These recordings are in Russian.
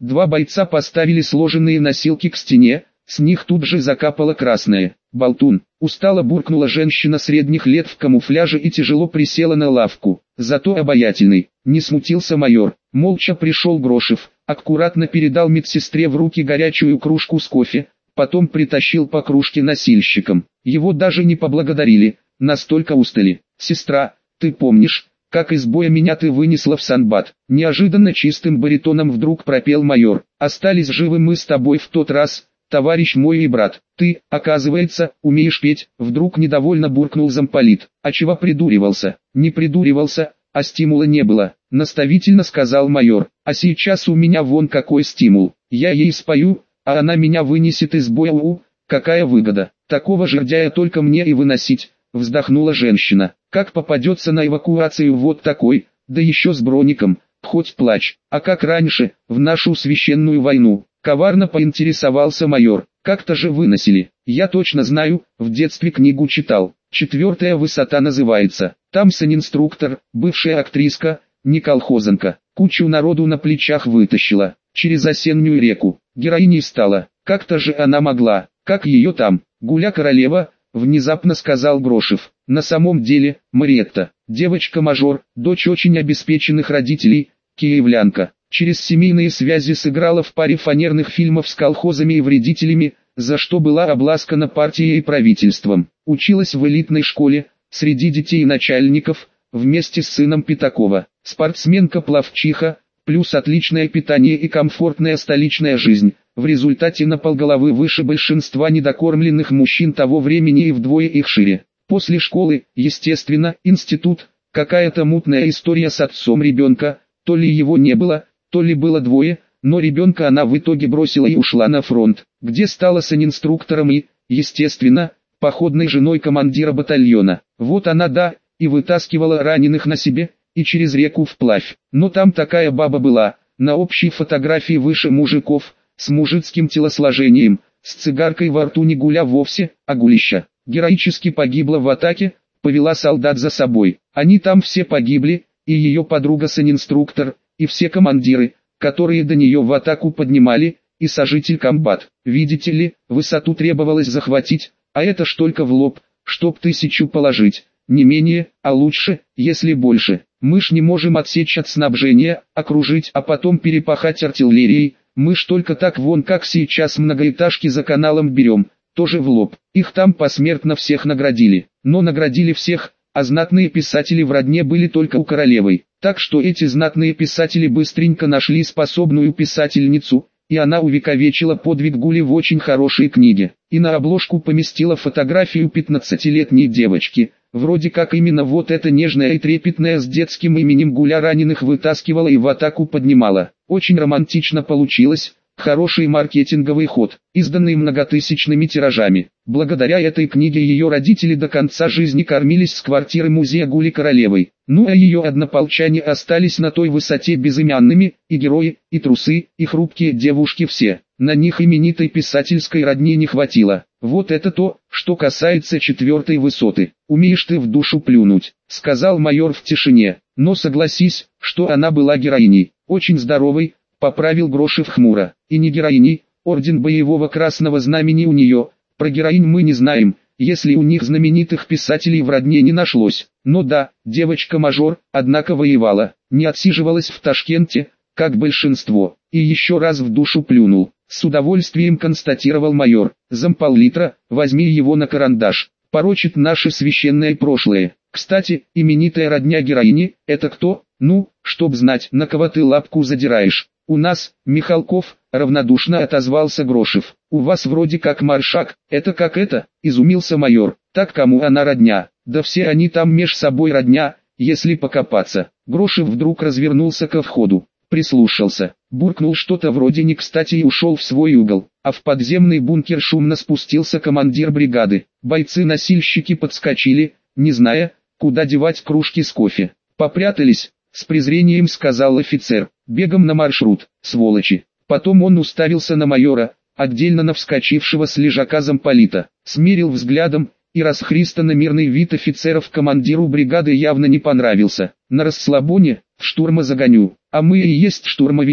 Два бойца поставили сложенные носилки к стене, с них тут же закапало красное. «Болтун!» — устало буркнула женщина средних лет в камуфляже и тяжело присела на лавку. «Зато обаятельный!» — не смутился майор. Молча пришел Грошев, аккуратно передал медсестре в руки горячую кружку с кофе, потом притащил по кружке носильщикам. Его даже не поблагодарили, настолько устали. «Сестра, ты помнишь, как из боя меня ты вынесла в санбат?» Неожиданно чистым баритоном вдруг пропел майор. «Остались живы мы с тобой в тот раз, товарищ мой и брат. Ты, оказывается, умеешь петь», вдруг недовольно буркнул замполит. «А чего придуривался?» «Не придуривался, а стимула не было», наставительно сказал майор. «А сейчас у меня вон какой стимул. Я ей спою, а она меня вынесет из боя. Какая выгода. Такого жердяя только мне и выносить», вздохнула женщина. «Как попадется на эвакуацию вот такой, да еще с броником, хоть плачь. А как раньше, в нашу священную войну?» Коварно поинтересовался майор. «Как-то же выносили. Я точно знаю, в детстве книгу читал. «4-я высота» называется. Там санинструктор, бывшая актриска, не колхозанка, кучу народу на плечах вытащила, через осеннюю реку. Героиней стала. Как-то же она могла, как ее там, Гуля-королева, внезапно сказал Грошев. На самом деле, Мариетта, девочка-мажор, дочь очень обеспеченных родителей, киевлянка. Через семейные связи сыграла в паре фанерных фильмов с колхозами и вредителями, за что была обласкана партией и правительством. Училась в элитной школе, среди детей начальников, вместе с сыном Пятакова. Спортсменка-пловчиха, плюс отличное питание и комфортная столичная жизнь. В результате на полголовы выше большинства недокормленных мужчин того времени и вдвое их шире. После школы, естественно, институт, какая-то мутная история с отцом ребенка, то ли его не было, то ли было двое, но ребенка она в итоге бросила и ушла на фронт, где стала санинструктором и, естественно, походной женой командира батальона. Вот она да, и вытаскивала раненых на себе, и через реку вплавь. Но там такая баба была, на общей фотографии выше мужиков, с мужицким телосложением, с цигаркой во рту не гуля вовсе, а гулища. Героически погибла в атаке, повела солдат за собой. Они там все погибли, и ее подруга санинструктор, и все командиры, которые до нее в атаку поднимали, и сожитель комбат. Видите ли, высоту требовалось захватить, а это ж только в лоб, чтоб 1000 положить, не менее, а лучше, если больше. Мы ж не можем отсечь от снабжения, окружить, а потом перепахать артиллерией. Мы ж только так вон как сейчас многоэтажки за каналом берем, тоже в лоб. Их там посмертно всех наградили, но наградили всех, а знатные писатели в родне были только у королевой. Так что эти знатные писатели быстренько нашли способную писательницу, и она увековечила подвиг Гули в очень хорошей книге. И на обложку поместила фотографию 15-летней девочки. Вроде как именно вот эта нежная и трепетная с детским именем Гуля раненых вытаскивала и в атаку поднимала. Очень романтично получилось. Хороший маркетинговый ход, изданный многотысячными тиражами. Благодаря этой книге ее родители до конца жизни кормились с квартиры музея Гули-королевой. Ну а ее однополчане остались на той высоте безымянными, и герои, и трусы, и хрупкие девушки все. На них именитой писательской родни не хватило. Вот это то, что касается 4-й высоты. «Умеешь ты в душу плюнуть», — сказал майор в тишине. «Но согласись, что она была героиней, очень здоровой», — поправил Грошев хмуро. «И не героиней, орден боевого красного знамени у нее, про героинь мы не знаем, если у них знаменитых писателей в родне не нашлось. Но да, девочка-мажор, однако воевала, не отсиживалась в Ташкенте, как большинство, и еще раз в душу плюнул». С удовольствием констатировал майор. «Замполлитра, возьми его на карандаш, порочит наше священное прошлое. Кстати, именитая родня героини, это кто? Ну, чтоб знать, на кого ты лапку задираешь». «У нас, Михалков», — равнодушно отозвался Грошев. «У вас вроде как Маршак, это как это?» — изумился майор. «Так кому она родня?» «Да все они там меж собой родня, если покопаться». Грошев вдруг развернулся ко входу, прислушался, буркнул что-то вроде не кстати и ушел в свой угол, а в подземный бункер шумно спустился командир бригады. Бойцы-носильщики подскочили, не зная, куда девать кружки с кофе. «Попрятались», — с презрением сказал офицер. «Бегом на маршрут, сволочи». Потом он уставился на майора, отдельно на вскочившего с лежака замполита, смерил взглядом, и расхристанно мирный вид офицеров командиру бригады явно не понравился. «На расслабоне, в штурма загоню, а мы и есть штурмовики»,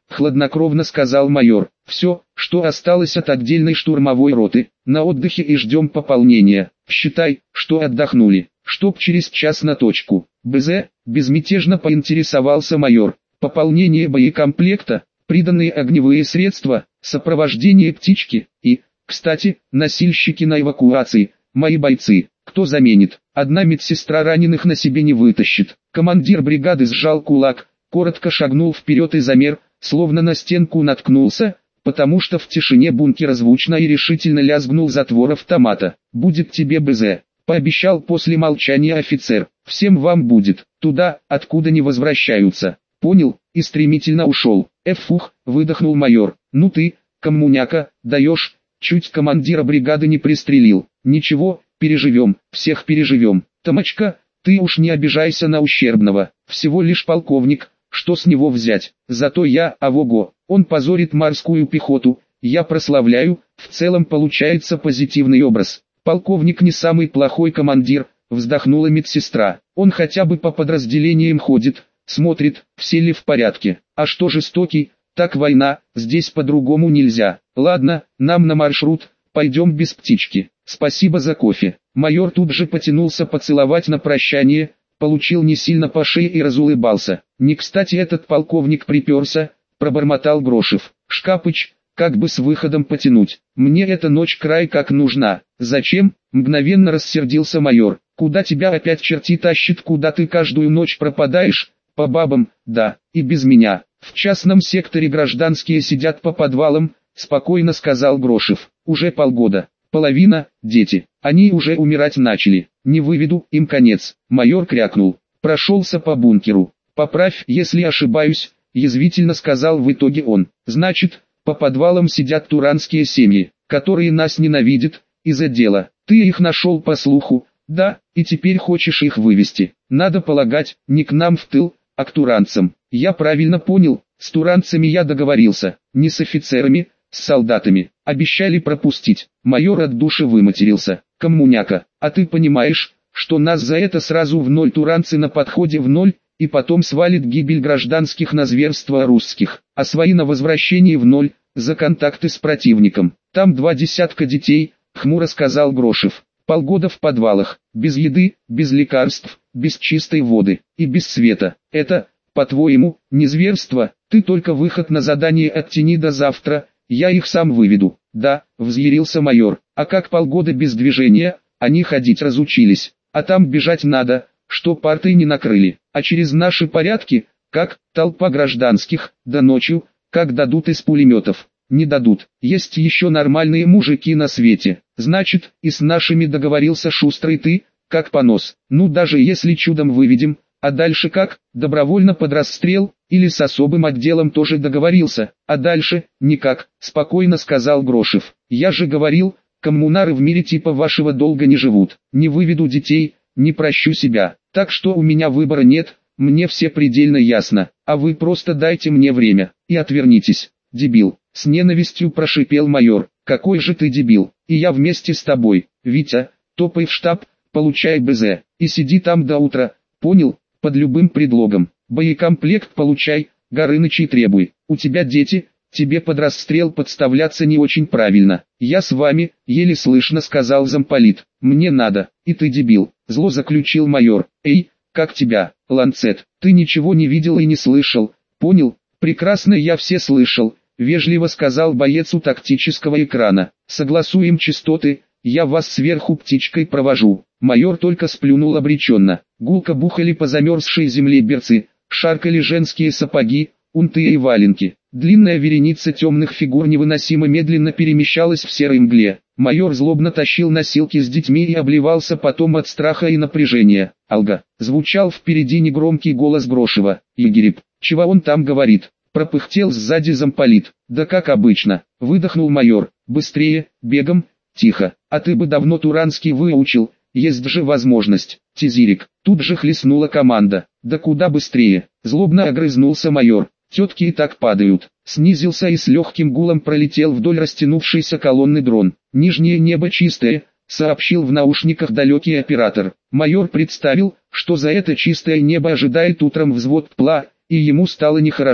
хладнокровно сказал майор. Все, что осталось от отдельной штурмовой роты, на отдыхе и ждем пополнения. Считай, что отдохнули, чтоб через час на точку. БЗ, безмятежно поинтересовался майор. Пополнение боекомплекта, приданные огневые средства, сопровождение птички и, кстати, носильщики на эвакуации, мои бойцы. Кто заменит? Одна медсестра раненых на себе не вытащит. Командир бригады сжал кулак, коротко шагнул вперед и замер, словно на стенку наткнулся, потому что в тишине бункера звучно и решительно лязгнул затвор автомата. «Будет тебе БЗ», — пообещал после молчания офицер. «Всем вам будет, туда, откуда не возвращаются». «Понял», и стремительно ушел. «Фух», — выдохнул майор. «Ну ты, коммуняка, даешь, чуть командира бригады не пристрелил». «Ничего, переживем, всех переживем. Томочка, ты уж не обижайся на ущербного, всего лишь полковник, что с него взять? Зато я, авого, он позорит морскую пехоту, я прославляю, в целом получается позитивный образ. Полковник не самый плохой командир», вздохнула медсестра. «Он хотя бы по подразделениям ходит, смотрит, все ли в порядке. А что жестокий, так война, здесь по-другому нельзя. Ладно, нам на маршрут, пойдем без птички. Спасибо за кофе». Майор тут же потянулся поцеловать на прощание, получил не сильно по шее и разулыбался. «Не кстати этот полковник приперся», пробормотал Грошев. «Шкапыч, как бы с выходом потянуть. Мне эта ночь край как нужна». «Зачем?» — мгновенно рассердился майор. «Куда тебя опять черти тащит, куда ты каждую ночь пропадаешь?» «По бабам, да, и без меня. В частном секторе гражданские сидят по подвалам», спокойно сказал Грошев. «Уже полгода. Половина – дети. Они уже умирать начали. Не выведу, им конец». Майор крякнул. Прошелся по бункеру. «Поправь, если ошибаюсь», язвительно сказал в итоге он. «Значит, по подвалам сидят туранские семьи, которые нас ненавидят, из-за дела. Ты их нашел по слуху, да, и теперь хочешь их вывести. Надо полагать, не к нам в тыл, а к туранцам. Я правильно понял, с туранцами я договорился, не с офицерами, с солдатами. Обещали пропустить». Майор от души выматерился. «Коммуняка, а ты понимаешь, что нас за это сразу в ноль, туранцы на подходе в ноль, и потом свалит гибель гражданских на зверство русских, а свои на возвращении в ноль, за контакты с противником. Там 20 детей», хмуро сказал Грошев. «Полгода в подвалах, без еды, без лекарств, без чистой воды и без света. Это, по-твоему, не зверство? Ты только выход на задание оттяни до завтра, я их сам выведу». «Да», взъярился майор, «а как полгода без движения, они ходить разучились, а там бежать надо, что парты не накрыли, а через наши порядки, как, толпа гражданских, да ночью, как дадут из пулеметов». «Не дадут, есть еще нормальные мужики на свете, значит, и с нашими договорился шустрый ты, как понос. Ну даже если чудом выведем, а дальше как, добровольно под расстрел, или с особым отделом тоже договорился, а дальше, никак», спокойно сказал Грошев. «Я же говорил, коммунары в мире типа вашего долго не живут, не выведу детей, не прощу себя, так что у меня выбора нет, мне все предельно ясно, а вы просто дайте мне время, и отвернитесь, дебил». С ненавистью прошипел майор. «Какой же ты дебил, и я вместе с тобой. Витя, топай в штаб, получай БЗ, и сиди там до утра, понял, под любым предлогом. Боекомплект получай, Горынычей требуй. У тебя дети, тебе под расстрел подставляться не очень правильно». «Я с вами», еле слышно сказал замполит. «Мне надо, и ты дебил», зло заключил майор. «Эй, как тебя, Ланцет, ты ничего не видел и не слышал, понял?» «Прекрасно, я все слышал», вежливо сказал боец у тактического экрана. «Согласуем частоты, я вас сверху птичкой провожу». Майор только сплюнул обреченно. Гулко бухали по замерзшей земле берцы, шаркали женские сапоги, унты и валенки. Длинная вереница темных фигур невыносимо медленно перемещалась в серой мгле. Майор злобно тащил носилки с детьми и обливался потом от страха и напряжения. «Алга!» — звучал впереди негромкий голос Грошева. «Егереп, чего он там говорит?» Пропыхтел сзади замполит. «Да как обычно», — выдохнул майор. «Быстрее, бегом, тихо, а ты бы давно туранский выучил, есть же возможность». «Тизирик», тут же хлестнула команда. «Да куда быстрее», — злобно огрызнулся майор. «Тетки и так падают». Снизился и с легким гулом пролетел вдоль растянувшейся колонны дрон. «Нижнее небо чистое», — сообщил в наушниках далекий оператор. Майор представил, что за это чистое небо ожидает утром взвод ПЛА, и ему стало нехорошо.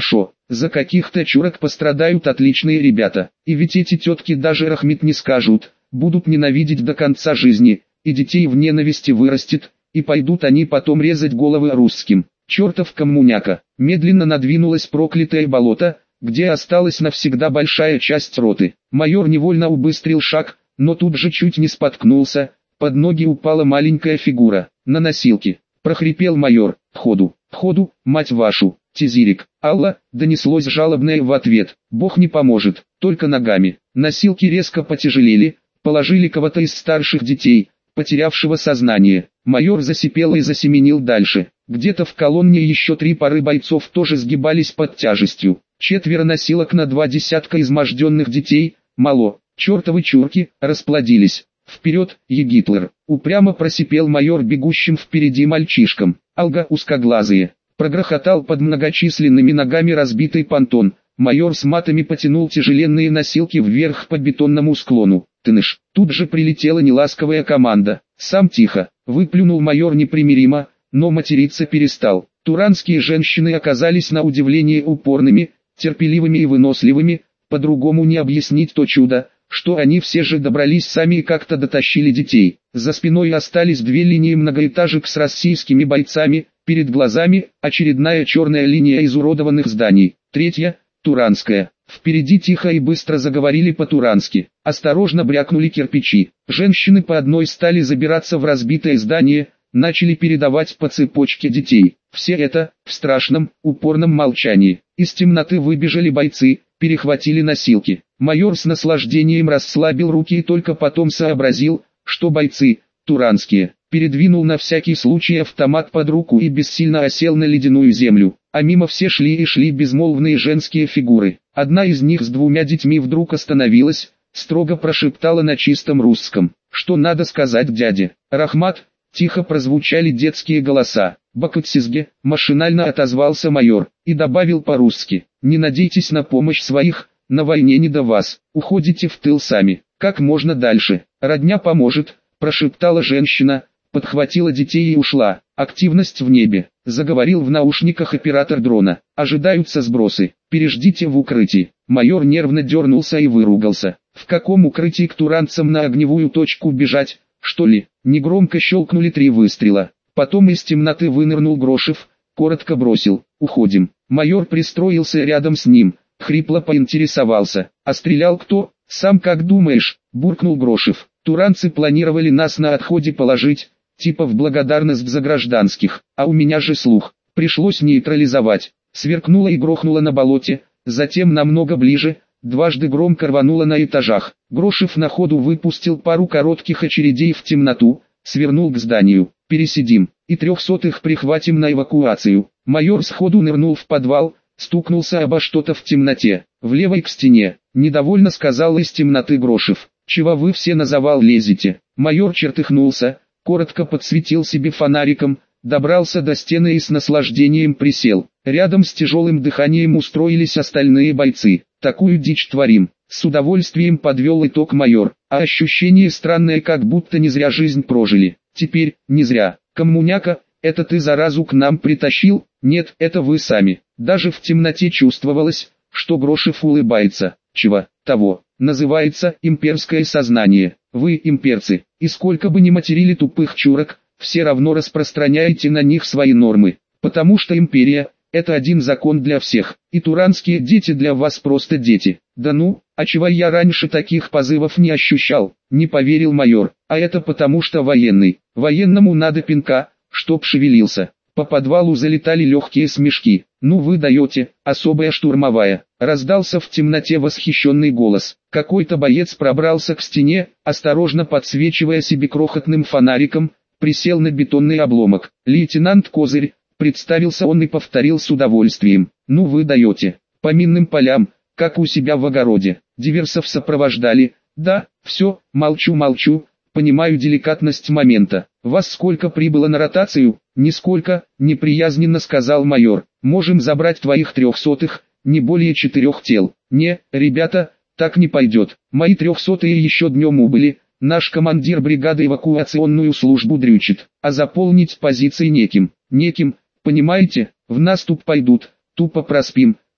за каких-то чурок пострадают отличные ребята. И ведь эти тетки даже рахмет не скажут, будут ненавидеть до конца жизни, и детей в ненависти вырастет, и пойдут они потом резать головы русским. Чертов коммуняка. Медленно надвинулось проклятое болото, где осталась навсегда большая часть роты. Майор невольно убыстрил шаг, но тут же чуть не споткнулся, под ноги упала маленькая фигура. На носилки. Прохрипел майор: в ходу, мать вашу, Тизирик. Алла, донеслось жалобное в ответ. Бог не поможет, только ногами. Носилки резко потяжелели, положили кого-то из старших детей, потерявшего сознание. Майор засипел и засеменил дальше. Где-то в колонне еще 3 пары бойцов тоже сгибались под тяжестью. 4 носилок на 2 десятка изможденных детей, мало, чертовы чурки, расплодились. Вперед, Егитлер! Упрямо просипел майор бегущим впереди мальчишкам. Алга узкоглазые. Прогрохотал под многочисленными ногами разбитый понтон. Майор с матами потянул тяжеленные носилки вверх по бетонному склону. Тыныш! Тут же прилетела неласковая команда. Сам тихо, выплюнул майор непримиримо, но материться перестал. Туранские женщины оказались на удивление упорными, терпеливыми и выносливыми, по-другому не объяснить то чудо, что они все же добрались сами и как-то дотащили детей. За спиной остались 2 линии многоэтажек с российскими бойцами, перед глазами очередная черная линия изуродованных зданий, 3-я, туранская. Впереди тихо и быстро заговорили по-турански, осторожно брякнули кирпичи. Женщины по одной стали забираться в разбитое здание, начали передавать по цепочке детей. Все это, в страшном, упорном молчании. Из темноты выбежали бойцы, перехватили носилки. Майор с наслаждением расслабил руки и только потом сообразил, что бойцы, туранские, передвинул на всякий случай автомат под руку и бессильно осел на ледяную землю. А мимо все шли и шли безмолвные женские фигуры. Одна из них с 2 детьми вдруг остановилась, строго прошептала на чистом русском: «Что надо сказать дяде?» «Рахмат», тихо прозвучали детские голоса. «Бакутсизге», машинально отозвался майор, и добавил по-русски: «Не надейтесь на помощь своих, на войне не до вас, уходите в тыл сами, как можно дальше, родня поможет», прошептала женщина, подхватила детей и ушла. «Активность в небе», заговорил в наушниках оператор дрона. «Ожидаются сбросы, переждите в укрытии». Майор нервно дернулся и выругался. «В каком укрытии к туранцам на огневую точку бежать, что ли?» Негромко щелкнули 3 выстрела. Потом из темноты вынырнул Грошев, коротко бросил: «Уходим». Майор пристроился рядом с ним, хрипло поинтересовался: «А стрелял кто?» «Сам как думаешь?» – буркнул Грошев. «Туранцы планировали нас на отходе положить, типа в благодарность за гражданских, а у меня же слух, пришлось нейтрализовать». Сверкнуло и грохнуло на болоте, затем намного ближе, дважды громко рвануло на этажах. Грошев на ходу выпустил пару коротких очередей в темноту, свернул к зданию. «Пересидим, и 300-х прихватим на эвакуацию». Майор сходу нырнул в подвал, стукнулся обо что-то в темноте. «В левой к стене», недовольно сказал из темноты Грошев. «Чего вы все на завал лезете?» Майор чертыхнулся, коротко подсветил себе фонариком, добрался до стены и с наслаждением присел. Рядом с тяжелым дыханием устроились остальные бойцы. «Такую дичь творим», с удовольствием подвел итог майор. «А ощущение странное, как будто не зря жизнь прожили». «Теперь, не зря. Коммуняка, это ты заразу к нам притащил?» «Нет, это вы сами». Даже в темноте чувствовалось, что Грошев улыбается. «Чего, того, называется имперское сознание. Вы, имперцы, и сколько бы ни материли тупых чурок, все равно распространяете на них свои нормы. Потому что империя – это один закон для всех, и туранские дети для вас просто дети». «Да ну, а чего я раньше таких позывов не ощущал?» – не поверил майор. «А это потому что военный. Военному надо пинка, чтоб шевелился». По подвалу залетали легкие смешки. «Ну вы даете, особая штурмовая», — раздался в темноте восхищенный голос. Какой-то боец пробрался к стене, осторожно подсвечивая себе крохотным фонариком, присел на бетонный обломок. «Лейтенант Козырь», — представился он и повторил с удовольствием. «Ну вы даете, по минным полям, как у себя в огороде». Диверсов сопровождали. «Да, все, молчу, понимаю деликатность момента. Вас сколько прибыло на ротацию?» «Нисколько», — неприязненно сказал майор. «Можем забрать твоих 300-х, не более 4 тел». «Не, ребята, так не пойдет. Мои 300-е еще днем убыли, наш командир бригады эвакуационную службу дрючит, а заполнить позиции неким, понимаете, в наступ пойдут, тупо проспим,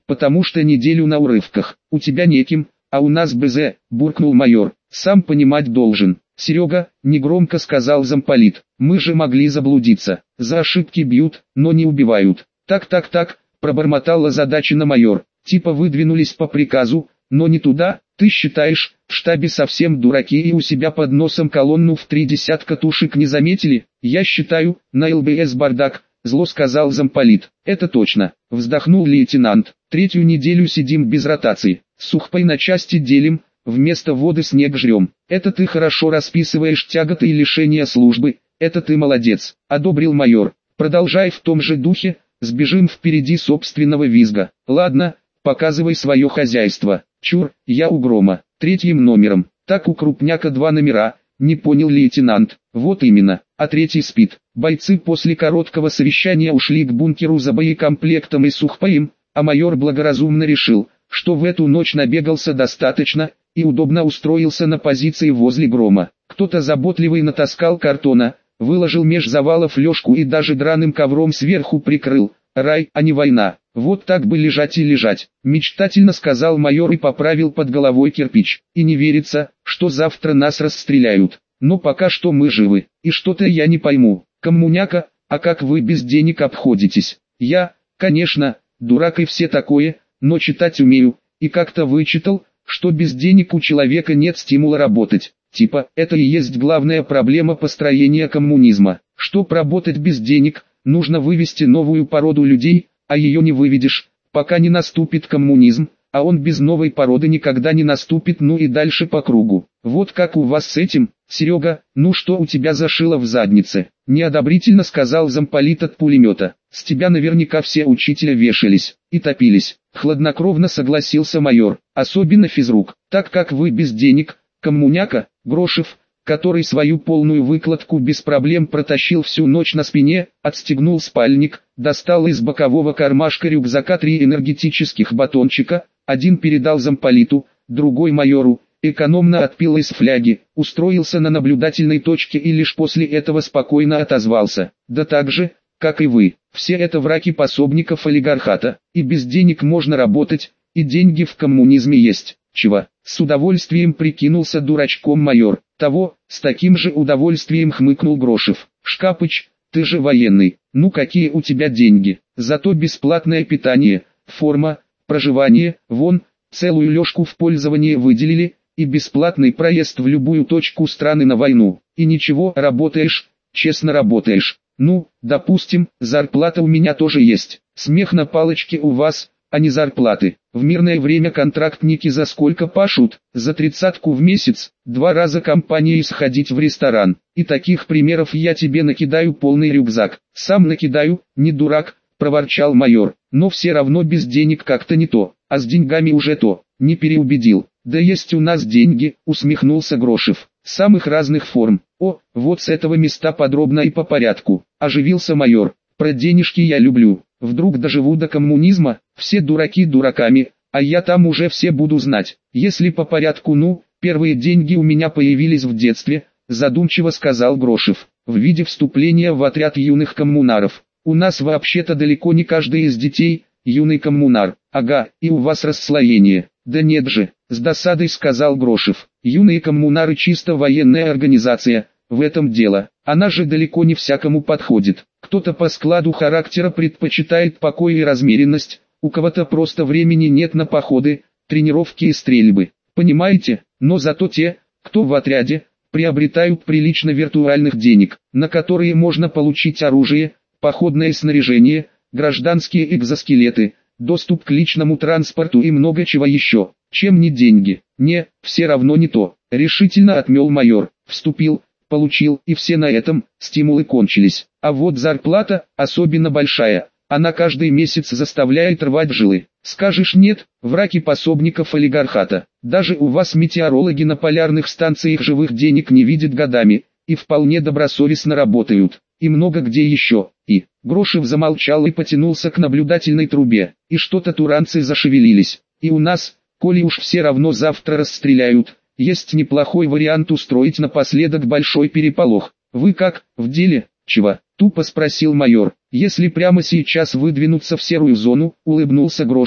потому что неделю на урывках. У тебя неким, а у нас БЗ, буркнул майор. Сам понимать должен. Серега, негромко сказал замполит, мы же могли заблудиться. За ошибки бьют, но не убивают. Так, пробормотал озадаченно майор. Типа выдвинулись по приказу, но не туда. Ты считаешь, в штабе совсем дураки и у себя под носом колонну в 3 десятка тушек не заметили? Я считаю, на ЛБС бардак, зло сказал замполит. Это точно, вздохнул лейтенант. 3-ю неделю сидим без ротации. Сухпай на части делим, вместо воды снег жрем. Это ты хорошо расписываешь тяготы и лишения службы, это ты молодец, одобрил майор. Продолжай в том же духе, сбежим впереди собственного визга. Ладно, показывай свое хозяйство. Чур, я у Грома, 3-м номером. Так у Крупняка 2 номера, не понял лейтенант. Вот именно, а 3-й спит. Бойцы после короткого совещания ушли к бункеру за боекомплектом и сухпаем, а майор благоразумно решил, что в эту ночь набегался достаточно, и удобно устроился на позиции возле Грома. Кто-то заботливый натаскал картона, выложил меж завалов лёжку и даже драным ковром сверху прикрыл. Рай, а не война. Вот так бы лежать и лежать, мечтательно сказал майор и поправил под головой кирпич. И не верится, что завтра нас расстреляют. Но пока что мы живы. И что-то я не пойму. Коммуняка, а как вы без денег обходитесь? Я, конечно, дурак и все такое, но читать умею. И как-то вычитал, что без денег у человека нет стимула работать. Типа, это и есть главная проблема построения коммунизма. Чтоб работать без денег, нужно вывести новую породу людей, а ее не выведешь, пока не наступит коммунизм, а он без новой породы никогда не наступит, ну и дальше по кругу. Вот как у вас с этим, Серега, ну что у тебя зашило в заднице? Неодобрительно сказал замполит от пулемета. С тебя наверняка все учителя вешались и топились. Хладнокровно согласился майор, особенно физрук, так как вы без денег, коммуняка, Грошев, который свою полную выкладку без проблем протащил всю ночь на спине, отстегнул спальник, достал из бокового кармашка рюкзака 3 энергетических батончика, один передал замполиту, другой майору, экономно отпил из фляги, устроился на наблюдательной точке и лишь после этого спокойно отозвался. Да так же, как и вы, все это враги пособников олигархата, и без денег можно работать, и деньги в коммунизме есть. Чего? С удовольствием прикинулся дурачком майор. Того, с таким же удовольствием хмыкнул Грошев. Шкапыч, ты же военный, ну какие у тебя деньги? Зато бесплатное питание, форма, проживание, вон, целую лёжку в пользование выделили, и бесплатный проезд в любую точку страны на войну. И ничего, работаешь, честно работаешь. Ну, допустим, зарплата у меня тоже есть. Смех на палочке у вас, а не зарплаты. В мирное время контрактники за сколько пашут? За 30-ку в месяц, 2 раза компанией сходить в ресторан. И таких примеров я тебе накидаю полный рюкзак. Сам накидаю, не дурак, проворчал майор. Но все равно без денег как-то не то, а с деньгами уже то, не переубедил. Да есть у нас деньги, усмехнулся Грошев. Самых разных форм. О, вот с этого места подробно и по порядку. Оживился майор. Про денежки я люблю. Вдруг доживу до коммунизма, все дураки дураками, а я там уже все буду знать. Если по порядку, ну, первые деньги у меня появились в детстве, задумчиво сказал Грошев, в виде вступления в отряд юных коммунаров. У нас вообще-то далеко не каждый из детей юный коммунар. Ага, и у вас расслоение. Да нет же, с досадой сказал Грошев. Юные коммунары чисто военная организация, в этом дело. Она же далеко не всякому подходит. Кто-то по складу характера предпочитает покой и размеренность, у кого-то просто времени нет на походы, тренировки и стрельбы. Понимаете? Но зато те, кто в отряде, приобретают прилично виртуальных денег, на которые можно получить оружие, походное снаряжение, гражданские экзоскелеты, доступ к личному транспорту и много чего еще. Чем не деньги? Не, все равно не то. Решительно отмел майор. Вступил, получил, и все на этом, стимулы кончились. А вот зарплата, особенно большая, она каждый месяц заставляет рвать жилы. Скажешь нет, враги пособников олигархата. Даже у вас метеорологи на полярных станциях живых денег не видят годами, и вполне добросовестно работают. И много где еще. И Грошев замолчал и потянулся к наблюдательной трубе. И что-то туранцы зашевелились. И у нас, коли уж все равно завтра расстреляют, есть неплохой вариант устроить напоследок большой переполох. Вы как, в деле? Чего? Тупо спросил майор. Если прямо сейчас выдвинуться в серую зону, улыбнулся Грошев,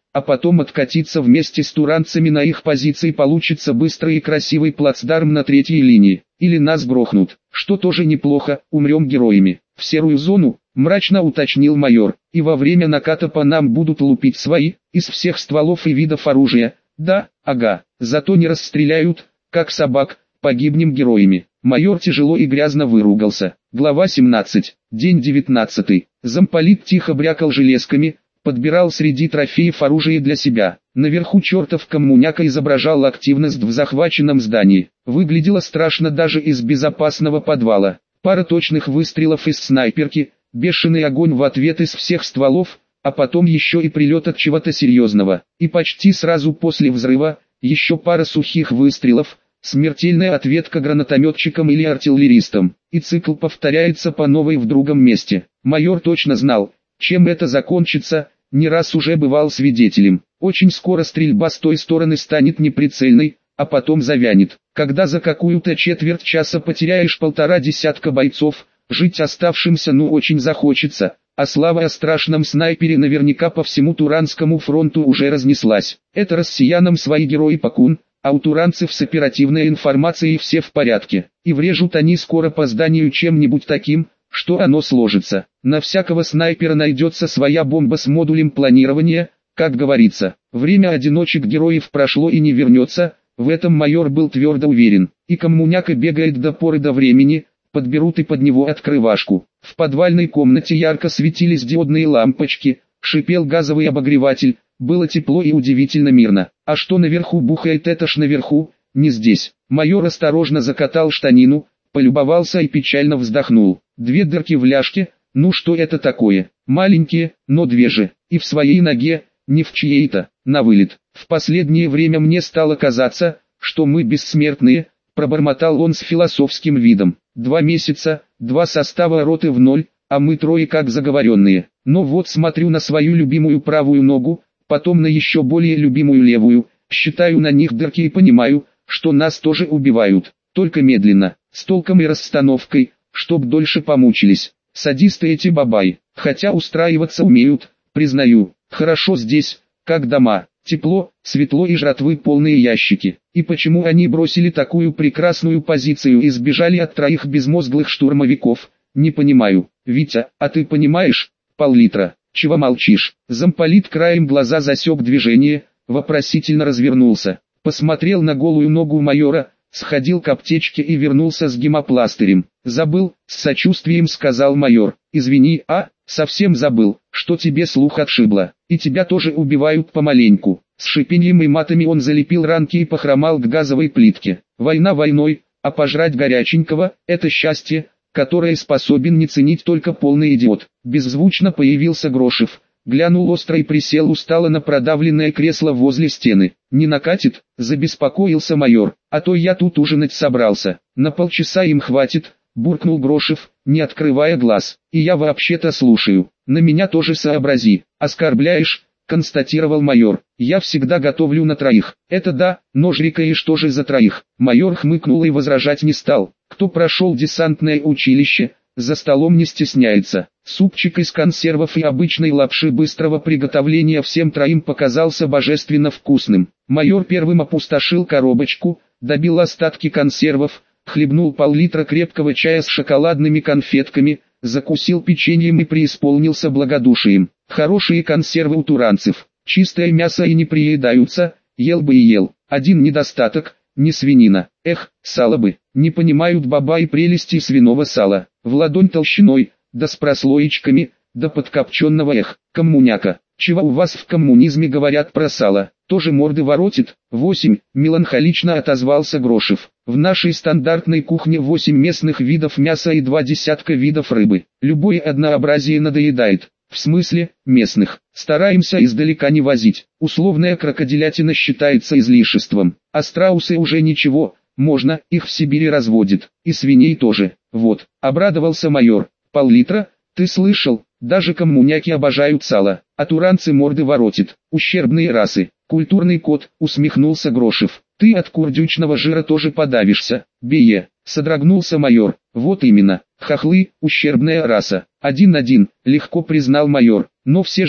а потом откатиться вместе с туранцами на их позиции, получится быстрый и красивый плацдарм на третьей линии. Или нас грохнут, что тоже неплохо, умрем героями. В серую зону, мрачно уточнил майор, и во время наката по нам будут лупить свои, из всех стволов и видов оружия. Да, ага, зато не расстреляют, как собак, погибнем героями. Майор тяжело и грязно выругался. Глава 17, день 19. Замполит тихо брякал железками, подбирал среди трофеев оружие для себя. Наверху чертов коммуняка изображал активность в захваченном здании. Выглядело страшно даже из безопасного подвала. Пара точных выстрелов из снайперки, бешеный огонь в ответ из всех стволов, а потом еще и прилет от чего-то серьезного. И почти сразу после взрыва, еще пара сухих выстрелов, смертельная ответка гранатометчикам или артиллеристам. И цикл повторяется по новой в другом месте. Майор точно знал, чем это закончится, не раз уже бывал свидетелем. Очень скоро стрельба с той стороны станет неприцельной, а потом завянет. Когда за какую-то четверть часа потеряешь полтора десятка бойцов, жить оставшимся очень захочется, а слава о страшном снайпере наверняка по всему Туранскому фронту уже разнеслась. Это россиянам свои герои Пакун, а у туранцев с оперативной информацией все в порядке, и врежут они скоро по зданию чем-нибудь таким, что оно сложится. На всякого снайпера найдется своя бомба с модулем планирования, как говорится. Время одиночек героев прошло и не вернется, в этом майор был твердо уверен. И коммуняка бегает до поры до времени, подберут и под него открывашку. В подвальной комнате ярко светились диодные лампочки, шипел газовый обогреватель, было тепло и удивительно мирно. А что наверху бухает, это ж наверху, не здесь. Майор осторожно закатал штанину, полюбовался и печально вздохнул. Две дырки в ляжке, ну что это такое? Маленькие, но две же, и в своей ноге, не в чьей-то, на вылет. В последнее время мне стало казаться, что мы бессмертные, пробормотал он с философским видом. 2 месяца, 2 состава роты в ноль, а мы трое как заговоренные. Но вот смотрю на свою любимую правую ногу, потом на еще более любимую левую, считаю на них дырки и понимаю, что нас тоже убивают, только медленно, с толком и расстановкой, чтоб дольше помучились. Садисты эти бабай, хотя устраиваться умеют, признаю. Хорошо здесь, как дома, тепло, светло и жратвы полные ящики. И почему они бросили такую прекрасную позицию и сбежали от 3 безмозглых штурмовиков, не понимаю. Витя, а ты понимаешь? Пол-литра. Чего молчишь? Замполит краем глаза засек движение, вопросительно развернулся, посмотрел на голую ногу майора, сходил к аптечке и вернулся с гемопластырем. «Забыл», — с сочувствием сказал майор. «Извини, совсем забыл, что тебе слух отшибло, и тебя тоже убивают помаленьку». С шипением и матами он залепил ранки и похромал к газовой плитке. Война войной, а пожрать горяченького — это счастье, которое способен не ценить только полный идиот. Беззвучно появился Грошев. Глянул остро и присел устало на продавленное кресло возле стены. «Не накатит?» – забеспокоился майор. «А то я тут ужинать собрался. На полчаса им хватит», – буркнул Грошев, не открывая глаз. «И я вообще-то слушаю. На меня тоже сообрази». «Оскорбляешь?» – констатировал майор. «Я всегда готовлю на 3. «Это да, но жрикаешь тоже за 3. Майор хмыкнул и возражать не стал. «Кто прошел десантное училище, за столом не стесняется». Супчик из консервов и обычной лапши быстрого приготовления всем 3 показался божественно вкусным. Майор первым опустошил коробочку, добил остатки консервов, хлебнул пол-литра крепкого чая с шоколадными конфетками, закусил печеньем и преисполнился благодушием. Хорошие консервы у туранцев, чистое мясо и не приедаются, ел бы и ел. Один недостаток – не свинина. Эх, сало бы. Не понимают баба и прелести свиного сала. В ладонь толщиной, да с прослоечками, да подкопченного. Коммуняка. Чего у вас в коммунизме говорят про сало? Тоже морды воротит? 8. Меланхолично отозвался Грошев. В нашей стандартной кухне 8 местных видов мяса и 2 десятка видов рыбы. Любое однообразие надоедает. В смысле, местных. Стараемся издалека не возить. Условная крокодилятина считается излишеством. А страусы уже ничего, можно, их в Сибири разводят. И свиней тоже. Вот, обрадовался майор. Пол-литра? Ты слышал? Даже коммуняки обожают сало, а туранцы морды воротит. Ущербные расы. Культурный код, усмехнулся Грошев. Ты от курдючного жира тоже подавишься. Бие, содрогнулся майор. Вот именно, хохлы, ущербная раса. 1-1, легко признал майор. Но все же,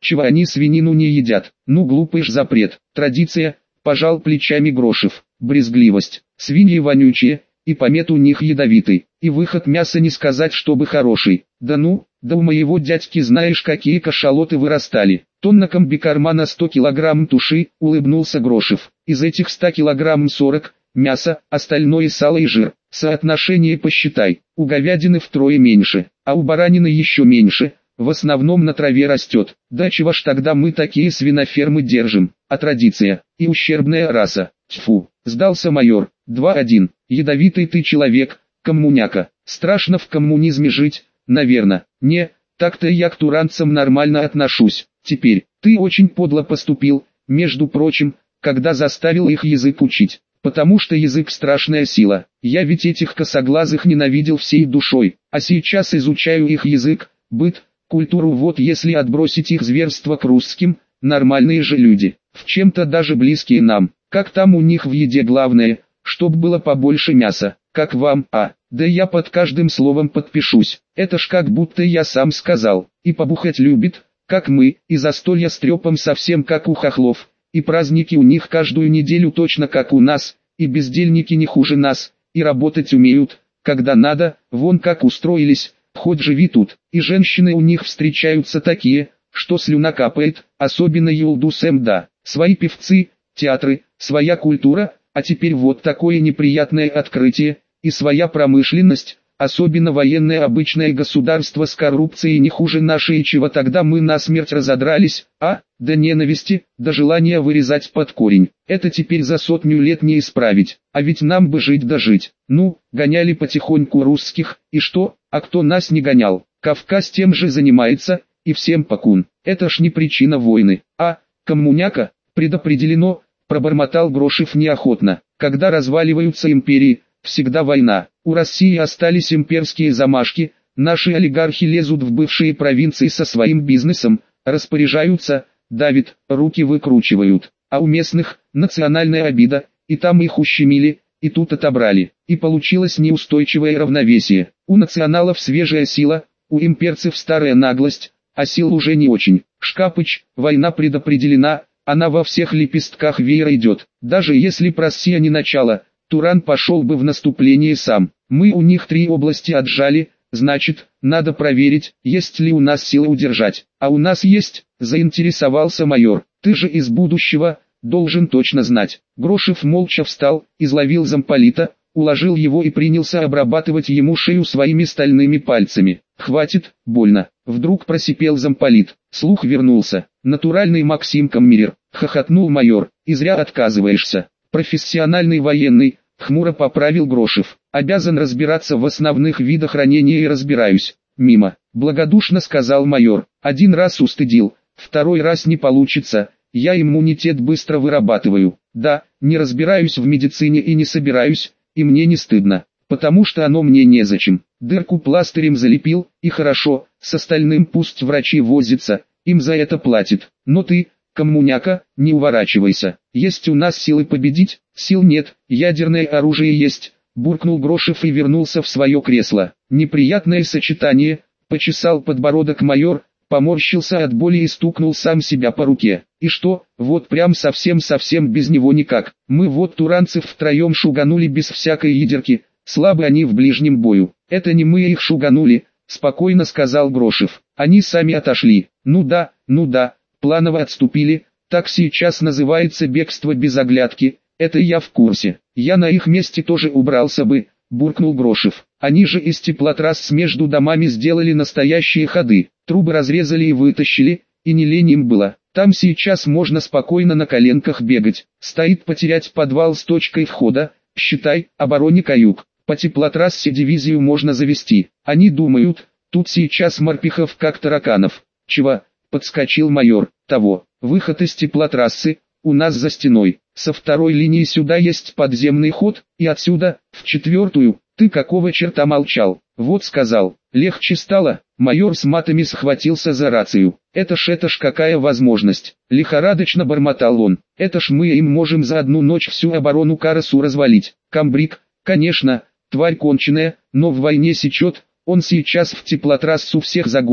Чего они свинину не едят? Ну глупый ж запрет. Традиция, пожал плечами Грошев. Брезгливость. Свиньи вонючие, и помет у них ядовитый, и выход мяса не сказать, чтобы хороший. Да ну, да у моего дядьки знаешь какие кашалоты вырастали. Тонна комбикорма на 100 килограмм туши, улыбнулся Грошев. Из этих 100 килограмм 40, мясо, остальное сало и жир. Соотношение посчитай, у говядины втрое меньше, а у баранины еще меньше. В основном на траве растет. Да чего ж тогда мы такие свинофермы держим? А традиция, и ущербная раса. Тьфу, сдался майор. 2-1. Ядовитый ты человек, коммуняка. Страшно в коммунизме жить, наверно. Не, так-то я к туранцам нормально отношусь. Теперь, ты очень подло поступил, между прочим, когда заставил их язык учить. Потому что язык страшная сила. Я ведь этих косоглазых ненавидел всей душой, а сейчас изучаю их язык, быт, культуру. Вот если отбросить их зверство к русским, нормальные же люди, в чем-то даже близкие нам. Как там у них в еде главное, чтоб было побольше мяса, как вам, да я под каждым словом подпишусь. Это ж как будто я сам сказал. И побухать любит, как мы, и застолья с трепом совсем как у хохлов, и праздники у них каждую неделю точно как у нас, и бездельники не хуже нас, и работать умеют, когда надо, вон как устроились, хоть живи тут. И женщины у них встречаются такие, что слюна капает, особенно Юлдус МД. Свои певцы, театры, своя культура, а теперь вот такое неприятное открытие, и своя промышленность, особенно военное. Обычное государство с коррупцией не хуже нашей. И чего тогда мы насмерть разодрались, до ненависти, до желания вырезать под корень. Это теперь за 100 лет не исправить, а ведь нам бы жить да жить. Ну, гоняли потихоньку русских, и что, а кто нас не гонял? Кавказ тем же занимается, и всем покун. Это ж не причина войны, коммуняка, предопределено, пробормотал Грошев неохотно. Когда разваливаются империи, всегда война. У России остались имперские замашки, наши олигархи лезут в бывшие провинции со своим бизнесом, распоряжаются, давят, руки выкручивают. А у местных национальная обида, и там их ущемили, и тут отобрали. И получилось неустойчивое равновесие. У националов свежая сила, у имперцев старая наглость, а сил уже не очень. Шкапыч, война предопределена, она во всех лепестках веера идет. Даже если б Россия не начала, Туран пошел бы в наступление сам. Мы у них 3 области отжали, значит, надо проверить, есть ли у нас силы удержать. А у нас есть, заинтересовался майор. Ты же из будущего, должен точно знать. Грошев молча встал, изловил замполита, уложил его и принялся обрабатывать ему шею своими стальными пальцами. «Хватит, больно!» Вдруг просипел замполит. Слух вернулся. «Натуральный Максим Каммерер!» — хохотнул майор. «И зря отказываешься. Профессиональный военный!» — хмуро поправил Грошев. «Обязан разбираться в основных видах ранения и разбираюсь». «Мимо!» — благодушно сказал майор. «Один раз устыдил, второй раз не получится. Я иммунитет быстро вырабатываю. Да, не разбираюсь в медицине и не собираюсь, и мне не стыдно, потому что оно мне незачем. Дырку пластырем залепил, и хорошо, с остальным пусть врачи возятся, им за это платят. Но ты, коммуняка, не уворачивайся. Есть у нас силы победить, сил нет, ядерное оружие есть», — буркнул Грошев и вернулся в свое кресло. «Неприятное сочетание», — почесал подбородок майор, поморщился от боли и стукнул сам себя по руке. «И что, вот прям совсем без него никак. Мы вот туранцев втроем шуганули без всякой ядерки, слабы они в ближнем бою». «Это не мы их шуганули», — спокойно сказал Грошев. «Они сами отошли». Ну да, планово отступили, так сейчас называется бегство без оглядки, это я в курсе. Я на их месте тоже убрался бы», — буркнул Грошев. «Они же из теплотрасс между домами сделали настоящие ходы, трубы разрезали и вытащили, и не лень им было. Там сейчас можно спокойно на коленках бегать. Стоит потерять подвал с точкой входа, считай, обороне каюк. По теплотрассе дивизию можно завести. Они думают, тут сейчас морпехов как тараканов». «Чего?» — подскочил майор. «Того, выход из теплотрассы, у нас за стеной. Со второй линии сюда есть подземный ход, и отсюда, в 4-ю, ты какого черта молчал?» «Вот сказал, легче стало». Майор с матами схватился за рацию. Это ж какая возможность!» Лихорадочно бормотал он. «Это ж мы им можем за одну ночь всю оборону Карасу развалить. Камбрик, конечно, тварь конченая, но в войне сечет, он сейчас в теплотрассу всех загонит,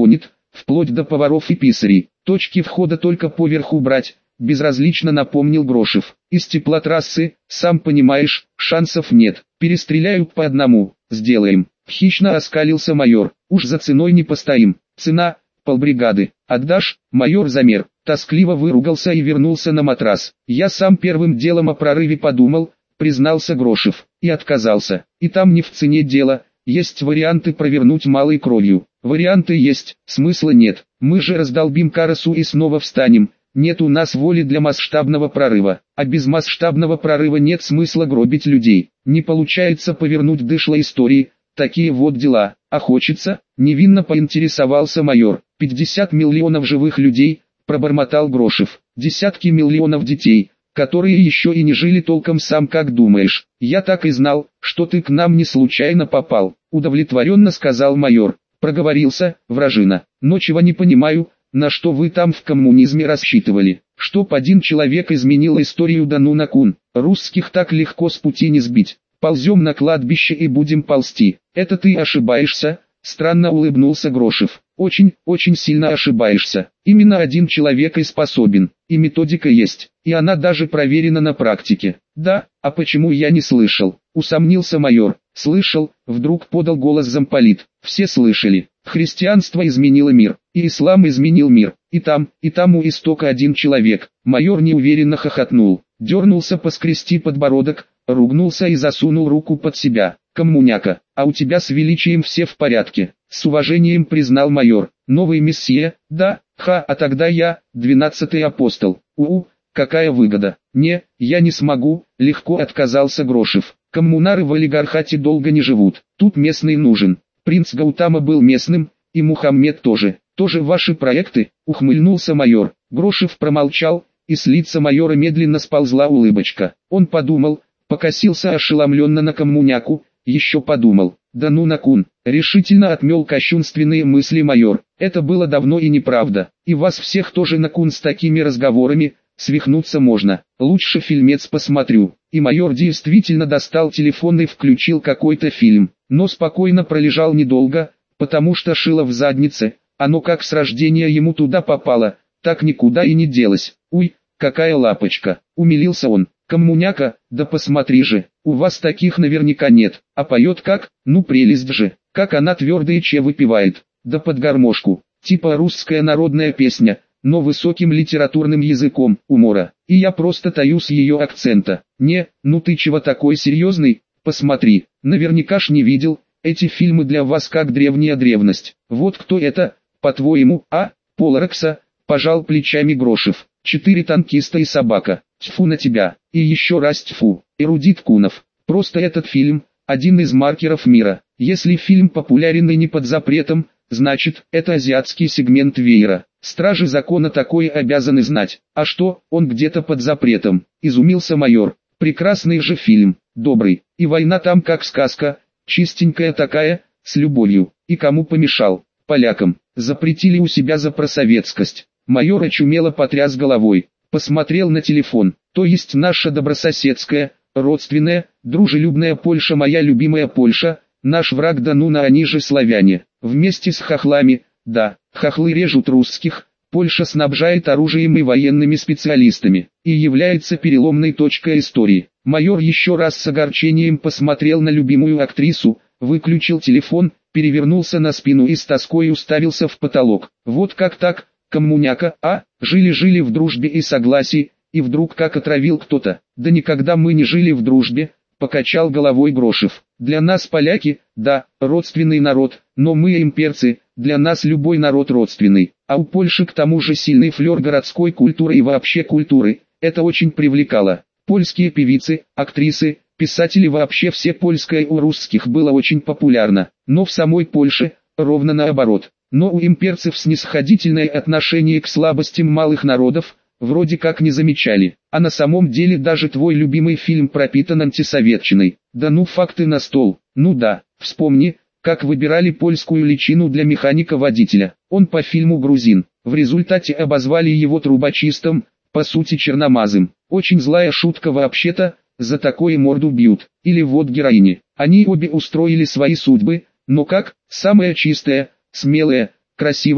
вплоть до поваров и писарей. Точки входа только поверху брать, безразлично напомнил Грошев. Из теплотрассы, сам понимаешь, шансов нет. Перестреляют по одному, сделаем. Хищно оскалился майор. Уж за ценой не постоим. Цена — полбригады. Отдашь? Майор замер, тоскливо выругался и вернулся на матрас. Я сам первым делом о прорыве подумал, признался Грошев, и отказался. И там не в цене дело, есть варианты провернуть малой кровью. Варианты есть, смысла нет. Мы же раздолбим Карасу и снова встанем. Нет у нас воли для масштабного прорыва, а без масштабного прорыва нет смысла гробить людей. Не получается повернуть дышло истории, такие вот дела. А хочется? Невинно поинтересовался майор. 50 миллионов живых людей, пробормотал Грошев. Десятки миллионов детей, которые еще и не жили толком, сам как думаешь. Я так и знал, что ты к нам не случайно попал, удовлетворенно сказал майор. Проговорился, вражина. Но чего не понимаю, на что вы там в коммунизме рассчитывали? Чтоб один человек изменил историю, да ну накун. Русских так легко с пути не сбить. Ползем на кладбище и будем ползти. Это ты ошибаешься, странно улыбнулся Грошев. Очень, очень сильно ошибаешься. Именно один человек и способен. И методика есть. И она даже проверена на практике. Да, а почему я не слышал? Усомнился майор. Слышал, вдруг подал голос замполит. Все слышали. Христианство изменило мир, и ислам изменил мир. И там у истока один человек. Майор неуверенно хохотнул, дернулся поскрести подбородок, ругнулся и засунул руку под себя. Коммуняка, а у тебя с величием все в порядке? С уважением признал майор. Новый мессия? Да, а тогда я, 12-й апостол. Какая выгода? Не, я не смогу, легко отказался Грошев. Коммунары в олигархате долго не живут, тут местный нужен. Принц Гаутама был местным, и Мухаммед тоже. Тоже ваши проекты, ухмыльнулся майор. Грошев промолчал, и с лица майора медленно сползла улыбочка. Он подумал, покосился ошеломленно на коммуняку, еще подумал. Да ну накун, решительно отмел кощунственные мысли майор. Это было давно и неправда, и вас всех тоже накун с такими разговорами, свихнуться можно. Лучше фильмец посмотрю. И майор действительно достал телефон и включил какой-то фильм, но спокойно пролежал недолго, потому что шило в заднице, оно как с рождения ему туда попало, так никуда и не делось. Уй, какая лапочка, умилился он. Коммуняка, да посмотри же, у вас таких наверняка нет, а поет как, ну прелесть же, как она твердое че выпивает, да под гармошку, типа русская народная песня, но высоким литературным языком умора, и я просто таю с ее акцента. Не, ну ты чего такой серьезный, посмотри, наверняка ж не видел, эти фильмы для вас как древняя древность. Вот кто это, по-твоему, Поларакса, пожал плечами Грошев. 4 танкиста и собака, тьфу на тебя, и еще раз тьфу, эрудит Кунов. Просто этот фильм, один из маркеров мира. Если фильм популярен и не под запретом, значит, это азиатский сегмент веера. Стражи закона такое обязаны знать. А что, он где-то под запретом? Изумился майор. Прекрасный же фильм, добрый. И война там как сказка, чистенькая такая, с любовью. И кому помешал? Полякам. Запретили у себя за просоветскость. Майор очумело потряс головой. Посмотрел на телефон. То есть наша добрососедская, родственная, дружелюбная Польша, моя любимая Польша, наш враг, да ну на они же славяне. Вместе с хохлами, да, хохлы режут русских, Польша снабжает оружием и военными специалистами, и является переломной точкой истории. Майор еще раз с огорчением посмотрел на любимую актрису, выключил телефон, перевернулся на спину и с тоской уставился в потолок. Вот как так, коммуняка, жили-жили в дружбе и согласии, и вдруг как отравил кто-то. Да никогда мы не жили в дружбе, покачал головой Грошев. Для нас поляки, да, родственный народ, но мы имперцы, для нас любой народ родственный. А у Польши к тому же сильный флер городской культуры и вообще культуры, это очень привлекало. Польские певицы, актрисы, писатели, вообще все польское у русских было очень популярно. Но в самой Польше, ровно наоборот. Но у имперцев снисходительное отношение к слабостям малых народов, вроде как не замечали. А на самом деле даже твой любимый фильм пропитан антисоветчиной. Да ну факты на стол. Ну да, вспомни, как выбирали польскую личину для механика-водителя. Он по фильму грузин. В результате обозвали его трубочистом, по сути черномазым. Очень злая шутка вообще-то, за такое морду бьют. Или вот героини. Они обе устроили свои судьбы, но как, самая чистая, смелая, красивая,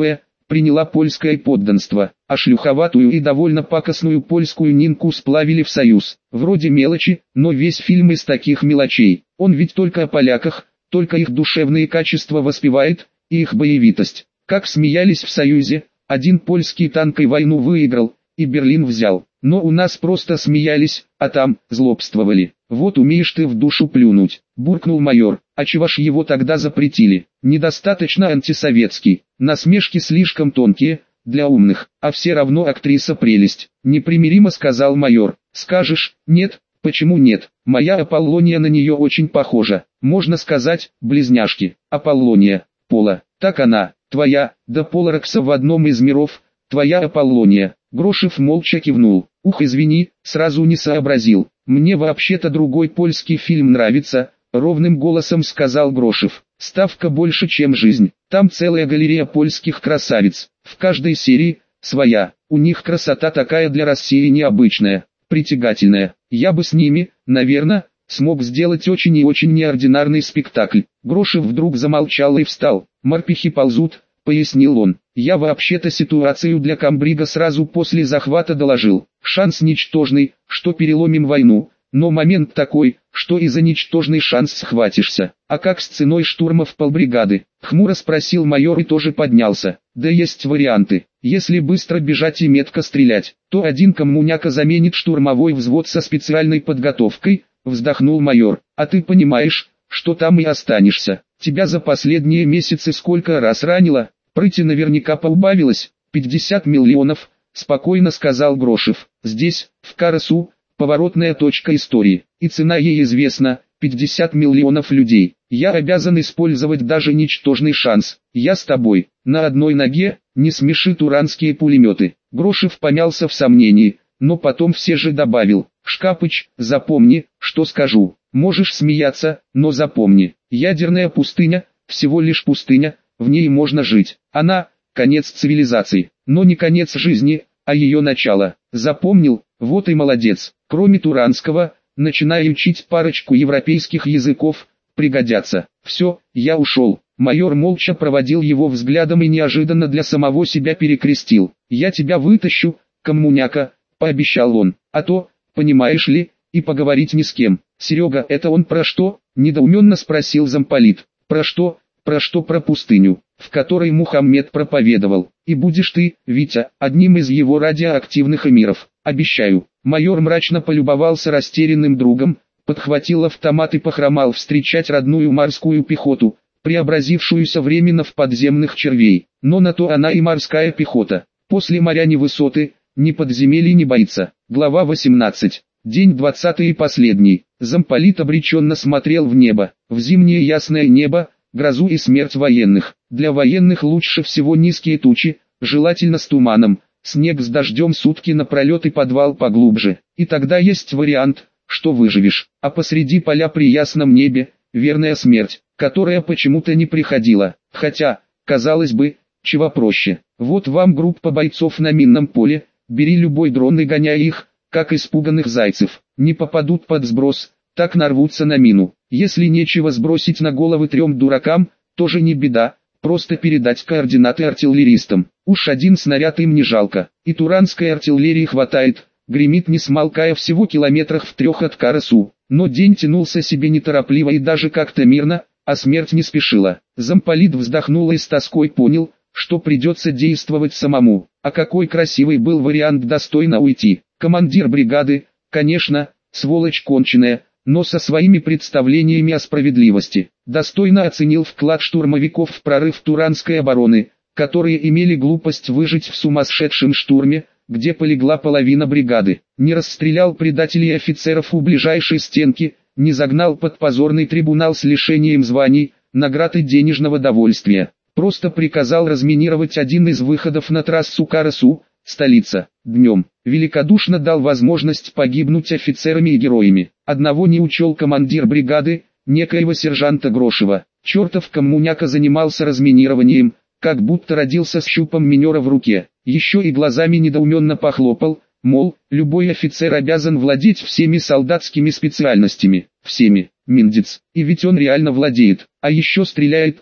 приняла польское подданство, а шлюховатую и довольно пакостную польскую Нинку сплавили в союз. Вроде мелочи, но весь фильм из таких мелочей. Он ведь только о поляках, только их душевные качества воспевает, и их боевитость. Как смеялись в союзе, один польский танк и войну выиграл, и Берлин взял. Но у нас просто смеялись, а там злобствовали. Вот умеешь ты в душу плюнуть, буркнул майор. А чего ж его тогда запретили? Недостаточно антисоветский. Насмешки слишком тонкие, для умных, а все равно актриса прелесть. Непримиримо сказал майор. Скажешь, нет? Почему нет? Моя Аполлония на нее очень похожа. Можно сказать, близняшки. Аполлония, Пола, так она, твоя, да Поларакса в одном из миров, твоя Аполлония. Грошев молча кивнул. Ух, извини, сразу не сообразил. Мне вообще-то другой польский фильм нравится, ровным голосом сказал Грошев. Ставка больше, чем жизнь. Там целая галерея польских красавиц. В каждой серии своя. У них красота такая для России необычная, притягательная. Я бы с ними, наверное, смог сделать очень и очень неординарный спектакль. Грошев вдруг замолчал и встал. Морпехи ползут, пояснил он. Я вообще-то ситуацию для комбрига сразу после захвата доложил. Шанс ничтожный, что переломим войну, но момент такой, что и за ничтожный шанс схватишься. А как с ценой штурмов полбригады? Хмуро спросил майор и тоже поднялся. Да есть варианты. Если быстро бежать и метко стрелять, то один коммуняка заменит штурмовой взвод со специальной подготовкой, вздохнул майор. А ты понимаешь, что там и останешься. Тебя за последние месяцы сколько раз ранило? Прыти наверняка поубавилось. 50 миллионов, спокойно сказал Грошев. Здесь, в Карасу, поворотная точка истории, и цена ей известна, 50 миллионов людей. Я обязан использовать даже ничтожный шанс. Я с тобой, на одной ноге, не смеши туранские пулеметы. Грошев помялся в сомнении, но потом все же добавил. Шкапыч, запомни, что скажу. Можешь смеяться, но запомни. Ядерная пустыня, всего лишь пустыня, в ней можно жить. Она – конец цивилизации, но не конец жизни, а ее начало. Запомнил? Вот и молодец. Кроме туранского, начинай учить парочку европейских языков, пригодятся. Все, я ушел. Майор молча проводил его взглядом и неожиданно для самого себя перекрестил. Я тебя вытащу, коммуняка, пообещал он. А то, понимаешь ли, и поговорить ни с кем. Серега, это он про что? Недоуменно спросил замполит. Про что? Про пустыню, в которой Мухаммед проповедовал. И будешь ты, Витя, одним из его радиоактивных эмиров. Обещаю. Майор мрачно полюбовался растерянным другом, подхватил автомат и похромал встречать родную морскую пехоту, преобразившуюся временно в подземных червей. Но на то она и морская пехота. После моря ни высоты, ни подземелий не боится. Глава 18. День 20 и последний. Замполит обреченно смотрел в небо. В зимнее ясное небо, грозу и смерть военных. Для военных лучше всего низкие тучи, желательно с туманом, снег с дождем сутки напролет и подвал поглубже. И тогда есть вариант, что выживешь. А посреди поля при ясном небе, верная смерть, которая почему-то не приходила. Хотя, казалось бы, чего проще. Вот вам группа бойцов на минном поле, бери любой дрон и гоняй их, как испуганных зайцев. Не попадут под сброс, так нарвутся на мину. Если нечего сбросить на головы 3 дуракам, тоже не беда, просто передать координаты артиллеристам. Уж один снаряд им не жалко. И туранской артиллерии хватает, гремит не смолкая всего километрах в 3 от Карасу. Но день тянулся себе неторопливо и даже как-то мирно, а смерть не спешила. Замполит вздохнул и с тоской понял, что придется действовать самому. А какой красивый был вариант достойно уйти. Командир бригады, конечно, сволочь конченая, но со своими представлениями о справедливости, достойно оценил вклад штурмовиков в прорыв туранской обороны, которые имели глупость выжить в сумасшедшем штурме, где полегла половина бригады, не расстрелял предателей и офицеров у ближайшей стенки, не загнал под позорный трибунал с лишением званий, наград и денежного довольствия, просто приказал разминировать один из выходов на трассу Карасу, столица, днем. Великодушно дал возможность погибнуть офицерами и героями. Одного не учел командир бригады, некоего сержанта Грошева. Чертов коммуняка занимался разминированием, как будто родился с щупом минера в руке. Еще и глазами недоуменно похлопал, мол, любой офицер обязан владеть всеми солдатскими специальностями. Всеми, миндец. И ведь он реально владеет. А еще стреляет так,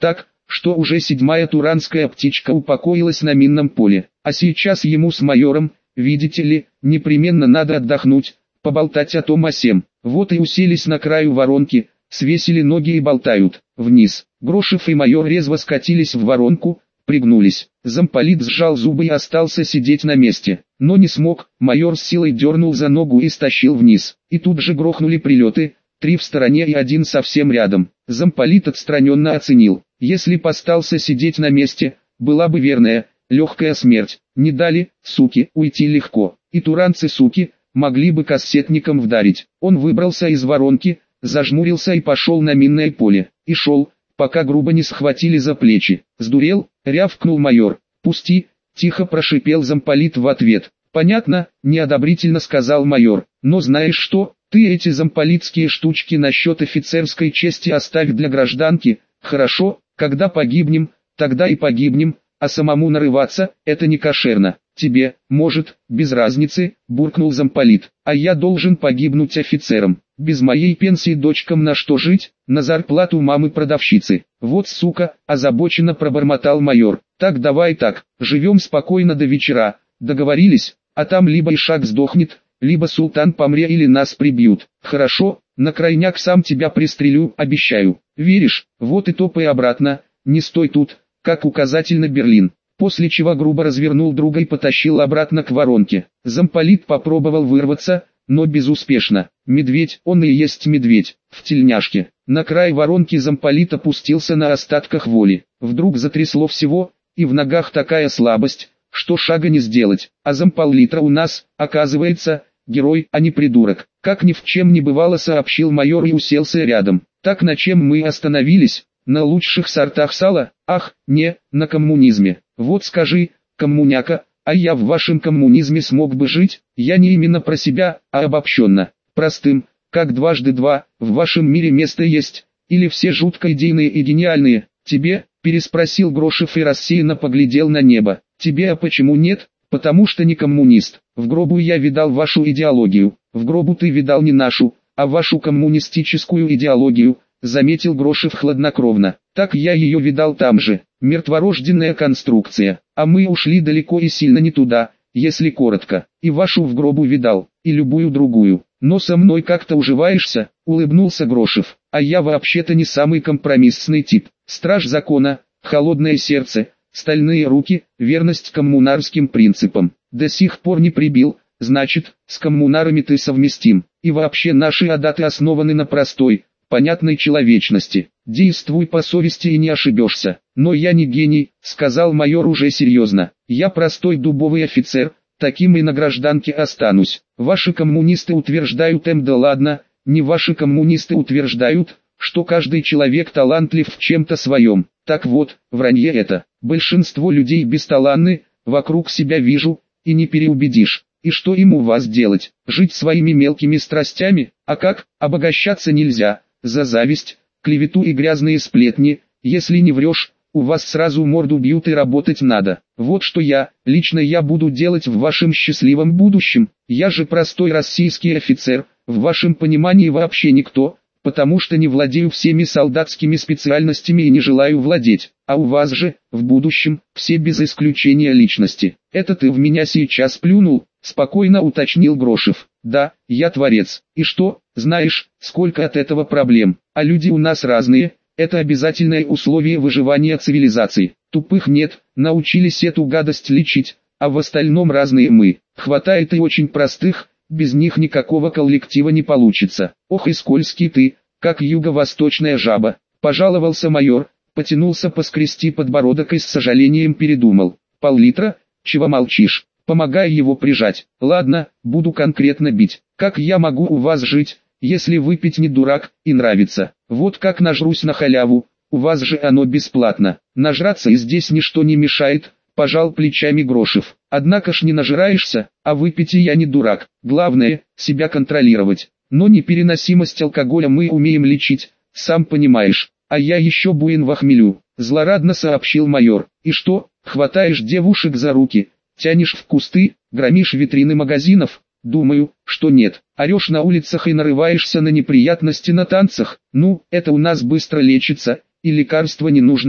что уже 7-я туранская птичка упокоилась на минном поле, а сейчас ему с майором, видите ли, непременно надо отдохнуть, поболтать о том о сем. Вот и уселись на краю воронки, свесили ноги и болтают. Вниз. Грошев и майор резво скатились в воронку, пригнулись. Замполит сжал зубы и остался сидеть на месте, но не смог. Майор с силой дернул за ногу и стащил вниз. И тут же грохнули прилеты, 3 в стороне и 1 совсем рядом. Замполит отстраненно оценил: если б остался сидеть на месте, была бы верная, легкая смерть. Не дали, суки, уйти легко. И туранцы, суки, могли бы кассетником вдарить. Он выбрался из воронки, зажмурился и пошел на минное поле. И шел, пока грубо не схватили за плечи. «Сдурел?» — рявкнул майор. «Пусти!» — тихо прошипел замполит в ответ. «Понятно», — неодобрительно сказал майор. «Но знаешь что, ты эти замполитские штучки насчет офицерской чести оставь для гражданки. Хорошо, когда погибнем, тогда и погибнем, а самому нарываться — это не кошерно. Тебе, может, без разницы», — буркнул замполит. «А я должен погибнуть офицером. Без моей пенсии дочкам на что жить? На зарплату мамы-продавщицы. Вот сука», — озабоченно пробормотал майор. «Так давай так, живем спокойно до вечера, договорились, а там либо Ишак сдохнет, либо султан помре или нас прибьют. Хорошо, на крайняк сам тебя пристрелю, обещаю. Веришь? Вот и топай обратно, не стой тут, как указатель на Берлин». После чего грубо развернул друга и потащил обратно к воронке. Замполит попробовал вырваться, но безуспешно. Медведь, он и есть медведь, в тельняшке. На край воронки замполит опустился на остатках воли. Вдруг затрясло всего, и в ногах такая слабость, что шага не сделать. А замполитра у нас, оказывается, герой, а не придурок. Как ни в чем не бывало, сообщил майор и уселся рядом. Так, на чем мы остановились? На лучших сортах сала? Ах, не, на коммунизме. Вот скажи, коммуняка, а я в вашем коммунизме смог бы жить? Я не именно про себя, а обобщенно. Простым, как 2 × 2, в вашем мире место есть? Или все жутко идейные и гениальные? Тебе? Переспросил Грошев и рассеянно поглядел на небо. Тебе, а почему нет? Потому что не коммунист. В гробу я видал вашу идеологию. В гробу ты видал не нашу, а вашу коммунистическую идеологию, заметил Грошев хладнокровно. Так я ее видал там же. Мертворожденная конструкция. А мы ушли далеко и сильно не туда, если коротко. И вашу в гробу видал, и любую другую. Но со мной как-то уживаешься, улыбнулся Грошев. А я вообще-то не самый компромиссный тип. Страж закона, холодное сердце, стальные руки, верность коммунарским принципам. До сих пор не прибил, значит, с коммунарами ты совместим. И вообще наши адаты основаны на простой, понятной человечности. Действуй по совести и не ошибешься. Но я не гений, сказал майор уже серьезно. Я простой дубовый офицер, таким и на гражданке останусь. Ваши коммунисты утверждают, да ладно, не ваши коммунисты утверждают, что каждый человек талантлив в чем-то своем. Так вот, вранье это. Большинство людей бесталанны, вокруг себя вижу, и не переубедишь. И что им у вас делать? Жить своими мелкими страстями? А как? Обогащаться нельзя. За зависть, клевету и грязные сплетни, если не врешь, у вас сразу морду бьют и работать надо. Вот что лично я буду делать в вашем счастливом будущем. Я же простой российский офицер, в вашем понимании вообще никто, потому что не владею всеми солдатскими специальностями и не желаю владеть. А у вас же, в будущем, все без исключения личности. Это ты в меня сейчас плюнул? Спокойно уточнил Грошев. Да, я творец. И что, знаешь, сколько от этого проблем? А люди у нас разные, это обязательное условие выживания цивилизации. Тупых нет, научились эту гадость лечить, а в остальном разные мы. Хватает и очень простых, без них никакого коллектива не получится. Ох и скользкий ты, как юго-восточная жаба. Пожаловался майор, потянулся поскрести подбородок и с сожалением передумал. Пол-литра? Чего молчишь? Помогай его прижать. Ладно, буду конкретно бить. Как я могу у вас жить, если выпить не дурак и нравится? Вот как нажрусь на халяву, у вас же оно бесплатно. Нажраться и здесь ничто не мешает, пожал плечами Грошев. Однако ж не нажираешься, а выпить и я не дурак. Главное, себя контролировать. Но непереносимость алкоголя мы умеем лечить, сам понимаешь. А я еще буин во хмелю, злорадно сообщил майор. И что, хватаешь девушек за руки, тянешь в кусты, громишь витрины магазинов? Думаю, что нет. Орешь на улицах и нарываешься на неприятности на танцах? Ну, это у нас быстро лечится, и лекарства не нужны.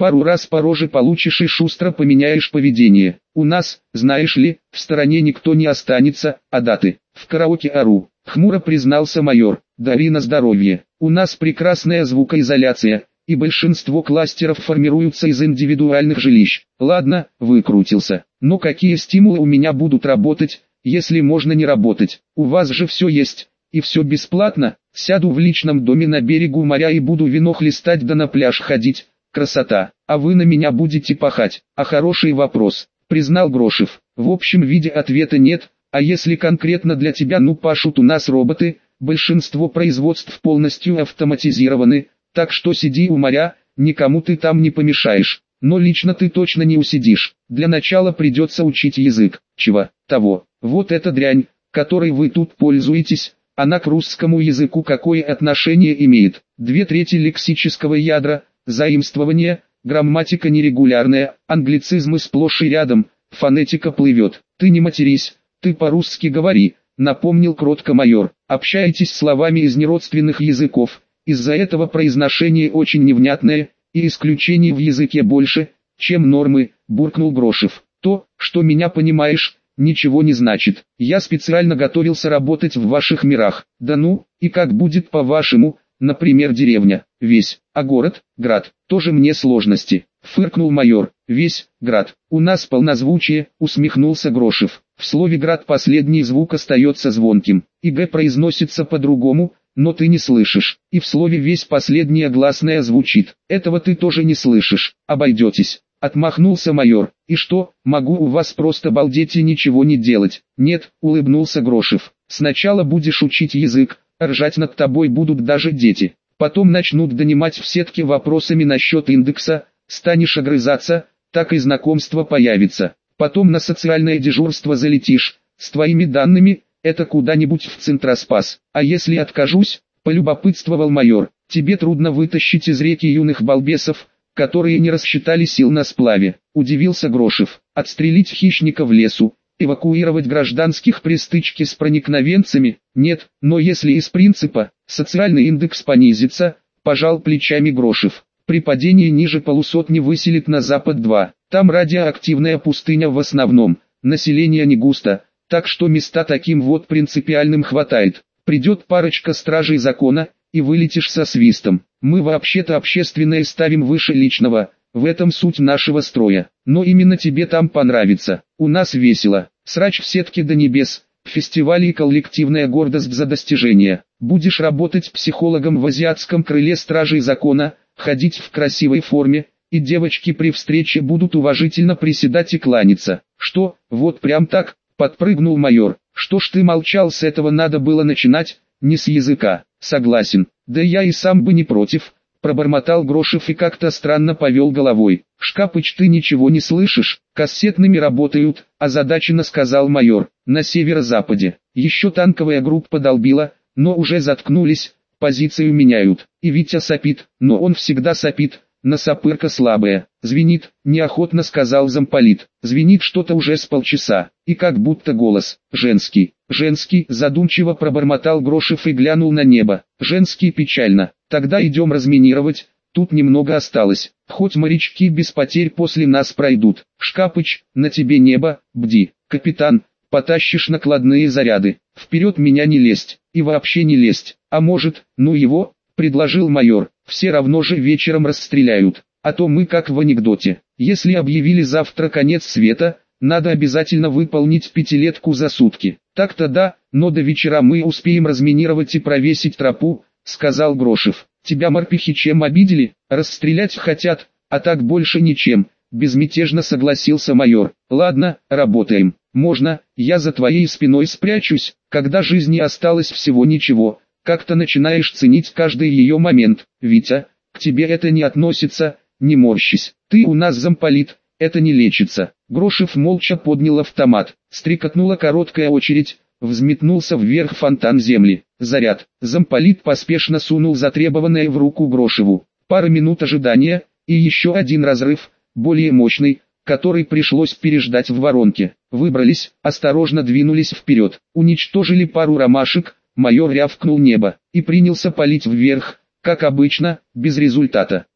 Пару раз по роже получишь и шустро поменяешь поведение. У нас, знаешь ли, в стороне никто не останется, а даты. В караоке ору. Хмуро признался майор. Дари на здоровье. У нас прекрасная звукоизоляция, и большинство кластеров формируются из индивидуальных жилищ. Ладно, выкрутился. Но какие стимулы у меня будут работать, если можно не работать? У вас же все есть, и все бесплатно. Сяду в личном доме на берегу моря и буду вино хлестать да на пляж ходить. Красота. А вы на меня будете пахать. А хороший вопрос, признал Грошев. В общем виде ответа нет, а если конкретно для тебя, ну пашут у нас роботы, большинство производств полностью автоматизированы, так что сиди у моря, никому ты там не помешаешь. Но лично ты точно не усидишь. Для начала придется учить язык. Чего? Того. Вот эта дрянь, которой вы тут пользуетесь, она к русскому языку какое отношение имеет? 2/3 лексического ядра, заимствование, грамматика нерегулярная, англицизмы сплошь и рядом, фонетика плывет. Ты не матерись, ты по-русски говори, напомнил кротко майор. Общаетесь словами из неродственных языков, из-за этого произношение очень невнятное, и исключений в языке больше, чем нормы, буркнул Грошев. То, что меня понимаешь, ничего не значит. Я специально готовился работать в ваших мирах. Да ну, и как будет по-вашему, например деревня, весь, а город, град, тоже мне сложности. Фыркнул майор. Весь, град. У нас полнозвучие, усмехнулся Грошев. В слове град последний звук остается звонким, и г произносится по-другому, но ты не слышишь. И в слове весь последняя гласная звучит. Этого ты тоже не слышишь. Обойдетесь. Отмахнулся майор. И что, могу у вас просто балдеть и ничего не делать? Нет, улыбнулся Грошев. Сначала будешь учить язык, ржать над тобой будут даже дети. Потом начнут донимать в сетке вопросами насчет индекса, станешь огрызаться, так и знакомство появится. Потом на социальное дежурство залетишь, с твоими данными, это куда-нибудь в Центроспас. А если откажусь, полюбопытствовал майор, тебе трудно вытащить из реки юных балбесов, которые не рассчитали сил на сплаве. Удивился Грошев. Отстрелить хищника в лесу, эвакуировать гражданских при стычке с проникновенцами? Нет, но если из принципа, социальный индекс понизится, пожал плечами Грошев. При падении ниже полусотни выселит на запад 2. Там радиоактивная пустыня в основном, население не густо, так что места таким вот принципиальным хватает. Придет парочка стражей закона, и вылетишь со свистом. Мы вообще-то общественное ставим выше личного, в этом суть нашего строя. Но именно тебе там понравится. У нас весело. Срач в сетке до небес, фестивали и коллективная гордость за достижения. Будешь работать психологом в азиатском крыле стражей закона, ходить в красивой форме, и девочки при встрече будут уважительно приседать и кланяться. Что, вот прям так, подпрыгнул майор. Что ж ты молчал, с этого надо было начинать, не с языка. Согласен, да я и сам бы не против, пробормотал Грошев и как-то странно повел головой. Шкапыч, ты ничего не слышишь? Кассетными работают, озадаченно сказал майор. На северо-западе. Еще танковая группа долбила, но уже заткнулись, позицию меняют. И Витя сопит, но он всегда сопит. Насопырка слабая. Звенит, неохотно сказал замполит. Звенит что-то уже с полчаса. И как будто голос. Женский. Женский, задумчиво пробормотал Грошев и глянул на небо. Женский печально. Тогда идем разминировать. Тут немного осталось. Хоть морячки без потерь после нас пройдут. Шкапыч, на тебе небо, бди. Капитан, потащишь накладные заряды. Вперед меня не лезть. И вообще не лезть. А может, ну его, предложил майор. Все равно же вечером расстреляют. А то мы как в анекдоте. Если объявили завтра конец света, надо обязательно выполнить 5-летку за сутки. Так-то да, но до вечера мы успеем разминировать и провесить тропу, сказал Грошев. Тебя морпехи чем обидели? Расстрелять хотят, а так больше ничем. Безмятежно согласился майор. Ладно, работаем. Можно, я за твоей спиной спрячусь, когда жизни осталось всего ничего. Как-то начинаешь ценить каждый ее момент. Витя, к тебе это не относится, не морщись. Ты у нас замполит, это не лечится. Грошев молча поднял автомат. Стрекотнула короткая очередь, взметнулся вверх фонтан земли. Заряд. Замполит поспешно сунул затребованное в руку Грошеву. Пара минут ожидания, и еще один разрыв, более мощный, который пришлось переждать в воронке. Выбрались, осторожно двинулись вперед. Уничтожили пару ромашек. Майор рявкнул небо и принялся палить вверх, как обычно, без результата.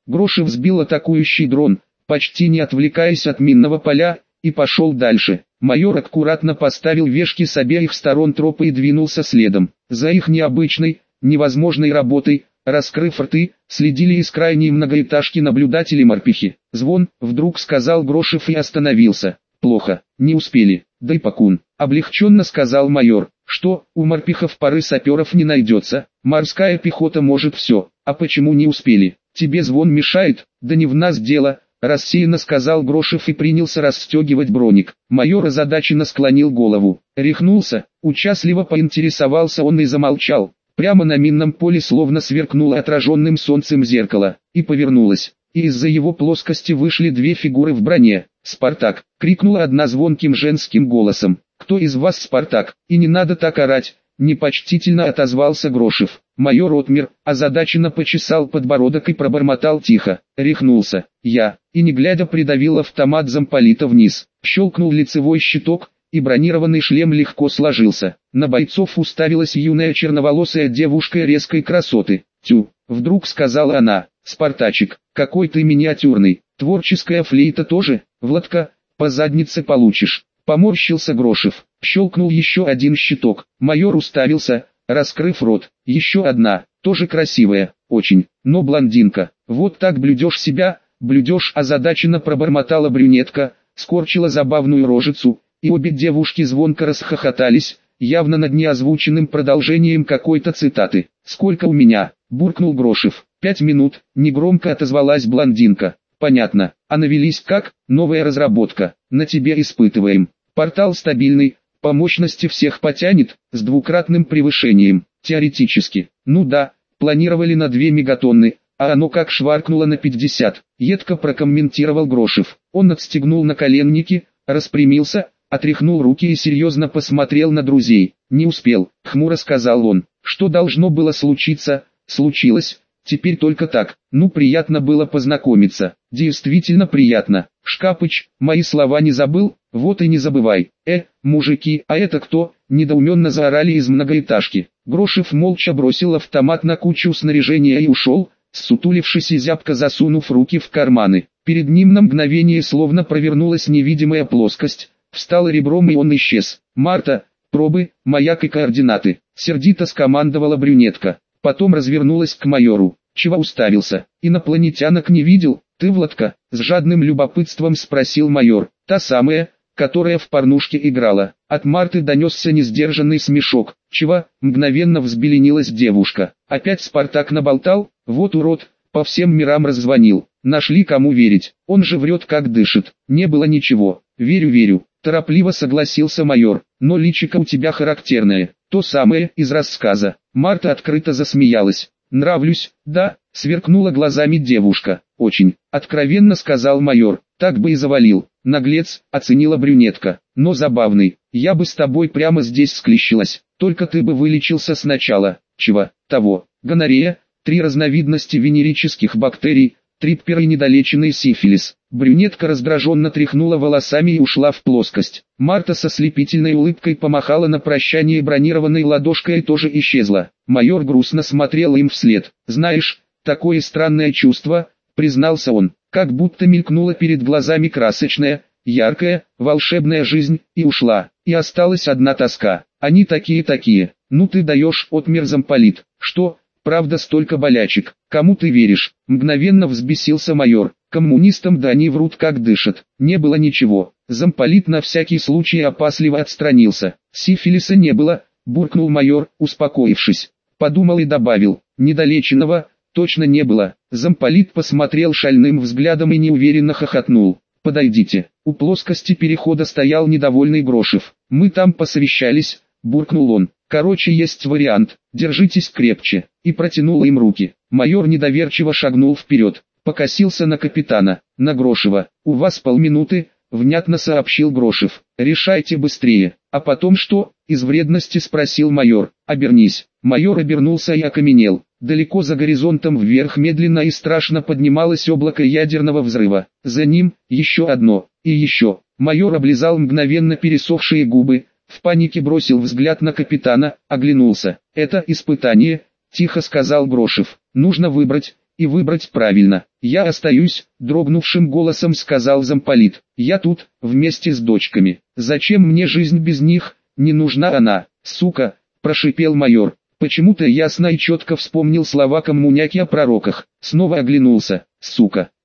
Грошев сбил атакующий дрон, почти не отвлекаясь от минного поля, и пошел дальше. Майор аккуратно поставил вешки с обеих сторон тропы и двинулся следом. За их необычной, невозможной работой, раскрыв рты, следили из крайней многоэтажки наблюдатели-морпехи. «Звон», — вдруг сказал Грошев и остановился. «Плохо, не успели, дай покун», — облегченно сказал майор. «Что, у морпехов пары саперов не найдется? Морская пехота может все, а почему не успели? Тебе звон мешает? Да не в нас дело», — рассеянно сказал Грошев и принялся расстегивать броник. Майор озадаченно склонил голову. Рехнулся, участливо поинтересовался он и замолчал. Прямо на минном поле словно сверкнуло отраженным солнцем зеркало, и повернулось, и из-за его плоскости вышли две фигуры в броне. «Спартак!» — крикнула одна звонким женским голосом. «Кто из вас Спартак? И не надо так орать!» — непочтительно отозвался Грошев. Майор отмер, озадаченно почесал подбородок и пробормотал тихо. Рехнулся. «Я!» И не глядя придавил автомат замполита вниз. Щелкнул лицевой щиток, и бронированный шлем легко сложился. На бойцов уставилась юная черноволосая девушка резкой красоты. «Тю!» — вдруг сказала она. «Спартачик, какой ты миниатюрный! Творческая флейта тоже, Владка, по заднице получишь!» Поморщился Грошев. Щелкнул еще один щиток. Майор уставился, раскрыв рот. Еще одна, тоже красивая, очень, но блондинка. «Вот так блюдешь себя, блюдешь», — озадаченно пробормотала брюнетка, скорчила забавную рожицу, и обе девушки звонко расхохотались, явно над неозвученным продолжением какой-то цитаты. «Сколько у меня?» — буркнул Грошев. 5 минут, негромко отозвалась блондинка. «Понятно. А навелись как? Новая разработка. На тебе испытываем. Портал стабильный, по мощности всех потянет, с двукратным превышением. Теоретически. Ну да, планировали на 2 мегатонны, а оно как шваркнуло на 50. Едко прокомментировал Грошев. Он отстегнул наколенники, распрямился, отряхнул руки и серьезно посмотрел на друзей. «Не успел», — хмуро сказал он. «Что должно было случиться, случилось. Теперь только так. Ну, приятно было познакомиться. Действительно приятно. Шкапыч, мои слова не забыл? Вот и не забывай. Мужики, а это кто?» Недоуменно заорали из многоэтажки. Грошев молча бросил автомат на кучу снаряжения и ушел, ссутулившись и зябко засунув руки в карманы. Перед ним на мгновение словно провернулась невидимая плоскость. Встал ребром и он исчез. «Марта, пробы, маяк и координаты», — сердито скомандовала брюнетка. Потом развернулась к майору. «Чего уставился? Инопланетянок не видел? Ты, Владка?» — с жадным любопытством спросил майор. «Та самая, которая в порнушке играла». От Марты донесся несдержанный смешок. «Чего?» — мгновенно взбеленилась девушка. «Опять Спартак наболтал? Вот урод, по всем мирам раззвонил. Нашли кому верить, он же врет как дышит». «Не было ничего. Верю, торопливо согласился майор. «Но личико у тебя характерное, то самое из рассказа». Марта открыто засмеялась. «Нравлюсь, да?» — сверкнула глазами девушка. «Очень», — откровенно сказал майор. «Так бы и завалил». «Наглец», — оценила брюнетка. «Но забавный. Я бы с тобой прямо здесь склещилась. Только ты бы вылечился сначала». «Чего?» «Того. Гонорея, 3 разновидности венерических бактерий, триппер и недолеченный сифилис». Брюнетка раздраженно тряхнула волосами и ушла в плоскость. Марта со слепительной улыбкой помахала на прощание бронированной ладошкой и тоже исчезла. Майор грустно смотрел им вслед. «Знаешь, такое странное чувство», — признался он, как будто мелькнула перед глазами красочная, яркая, волшебная жизнь, и ушла, и осталась одна тоска. «Они такие. Ну ты даешь», — отмер замполит. «Что? Правда столько болячек? Кому ты веришь?» — мгновенно взбесился майор. «Коммунистам да они врут как дышат». «Не было ничего». Замполит на всякий случай опасливо отстранился. «Сифилиса не было», — буркнул майор, успокоившись. Подумал и добавил. «Недолеченного точно не было». Замполит посмотрел шальным взглядом и неуверенно хохотнул. «Подойдите». У плоскости перехода стоял недовольный Грошев. «Мы там посовещались», — буркнул он. «Короче, есть вариант. Держитесь крепче». И протянул им руки. Майор недоверчиво шагнул вперед. Покосился на капитана, на Грошева. «У вас полминуты», — внятно сообщил Грошев. «Решайте быстрее». «А потом что?» — из вредности спросил майор. «Обернись». Майор обернулся и окаменел. Далеко за горизонтом вверх медленно и страшно поднималось облако ядерного взрыва. За ним еще одно, и еще. Майор облизал мгновенно пересохшие губы, в панике бросил взгляд на капитана, оглянулся. «Это испытание», — тихо сказал Грошев. «Нужно выбрать, и выбрать правильно. Я остаюсь, дрогнувшим голосом сказал замполит. Я тут, вместе с дочками. Зачем мне жизнь без них, не нужна она, сука, прошипел майор. Почему-то ясно и четко вспомнил слова коммуняки о пророках. Снова оглянулся, сука.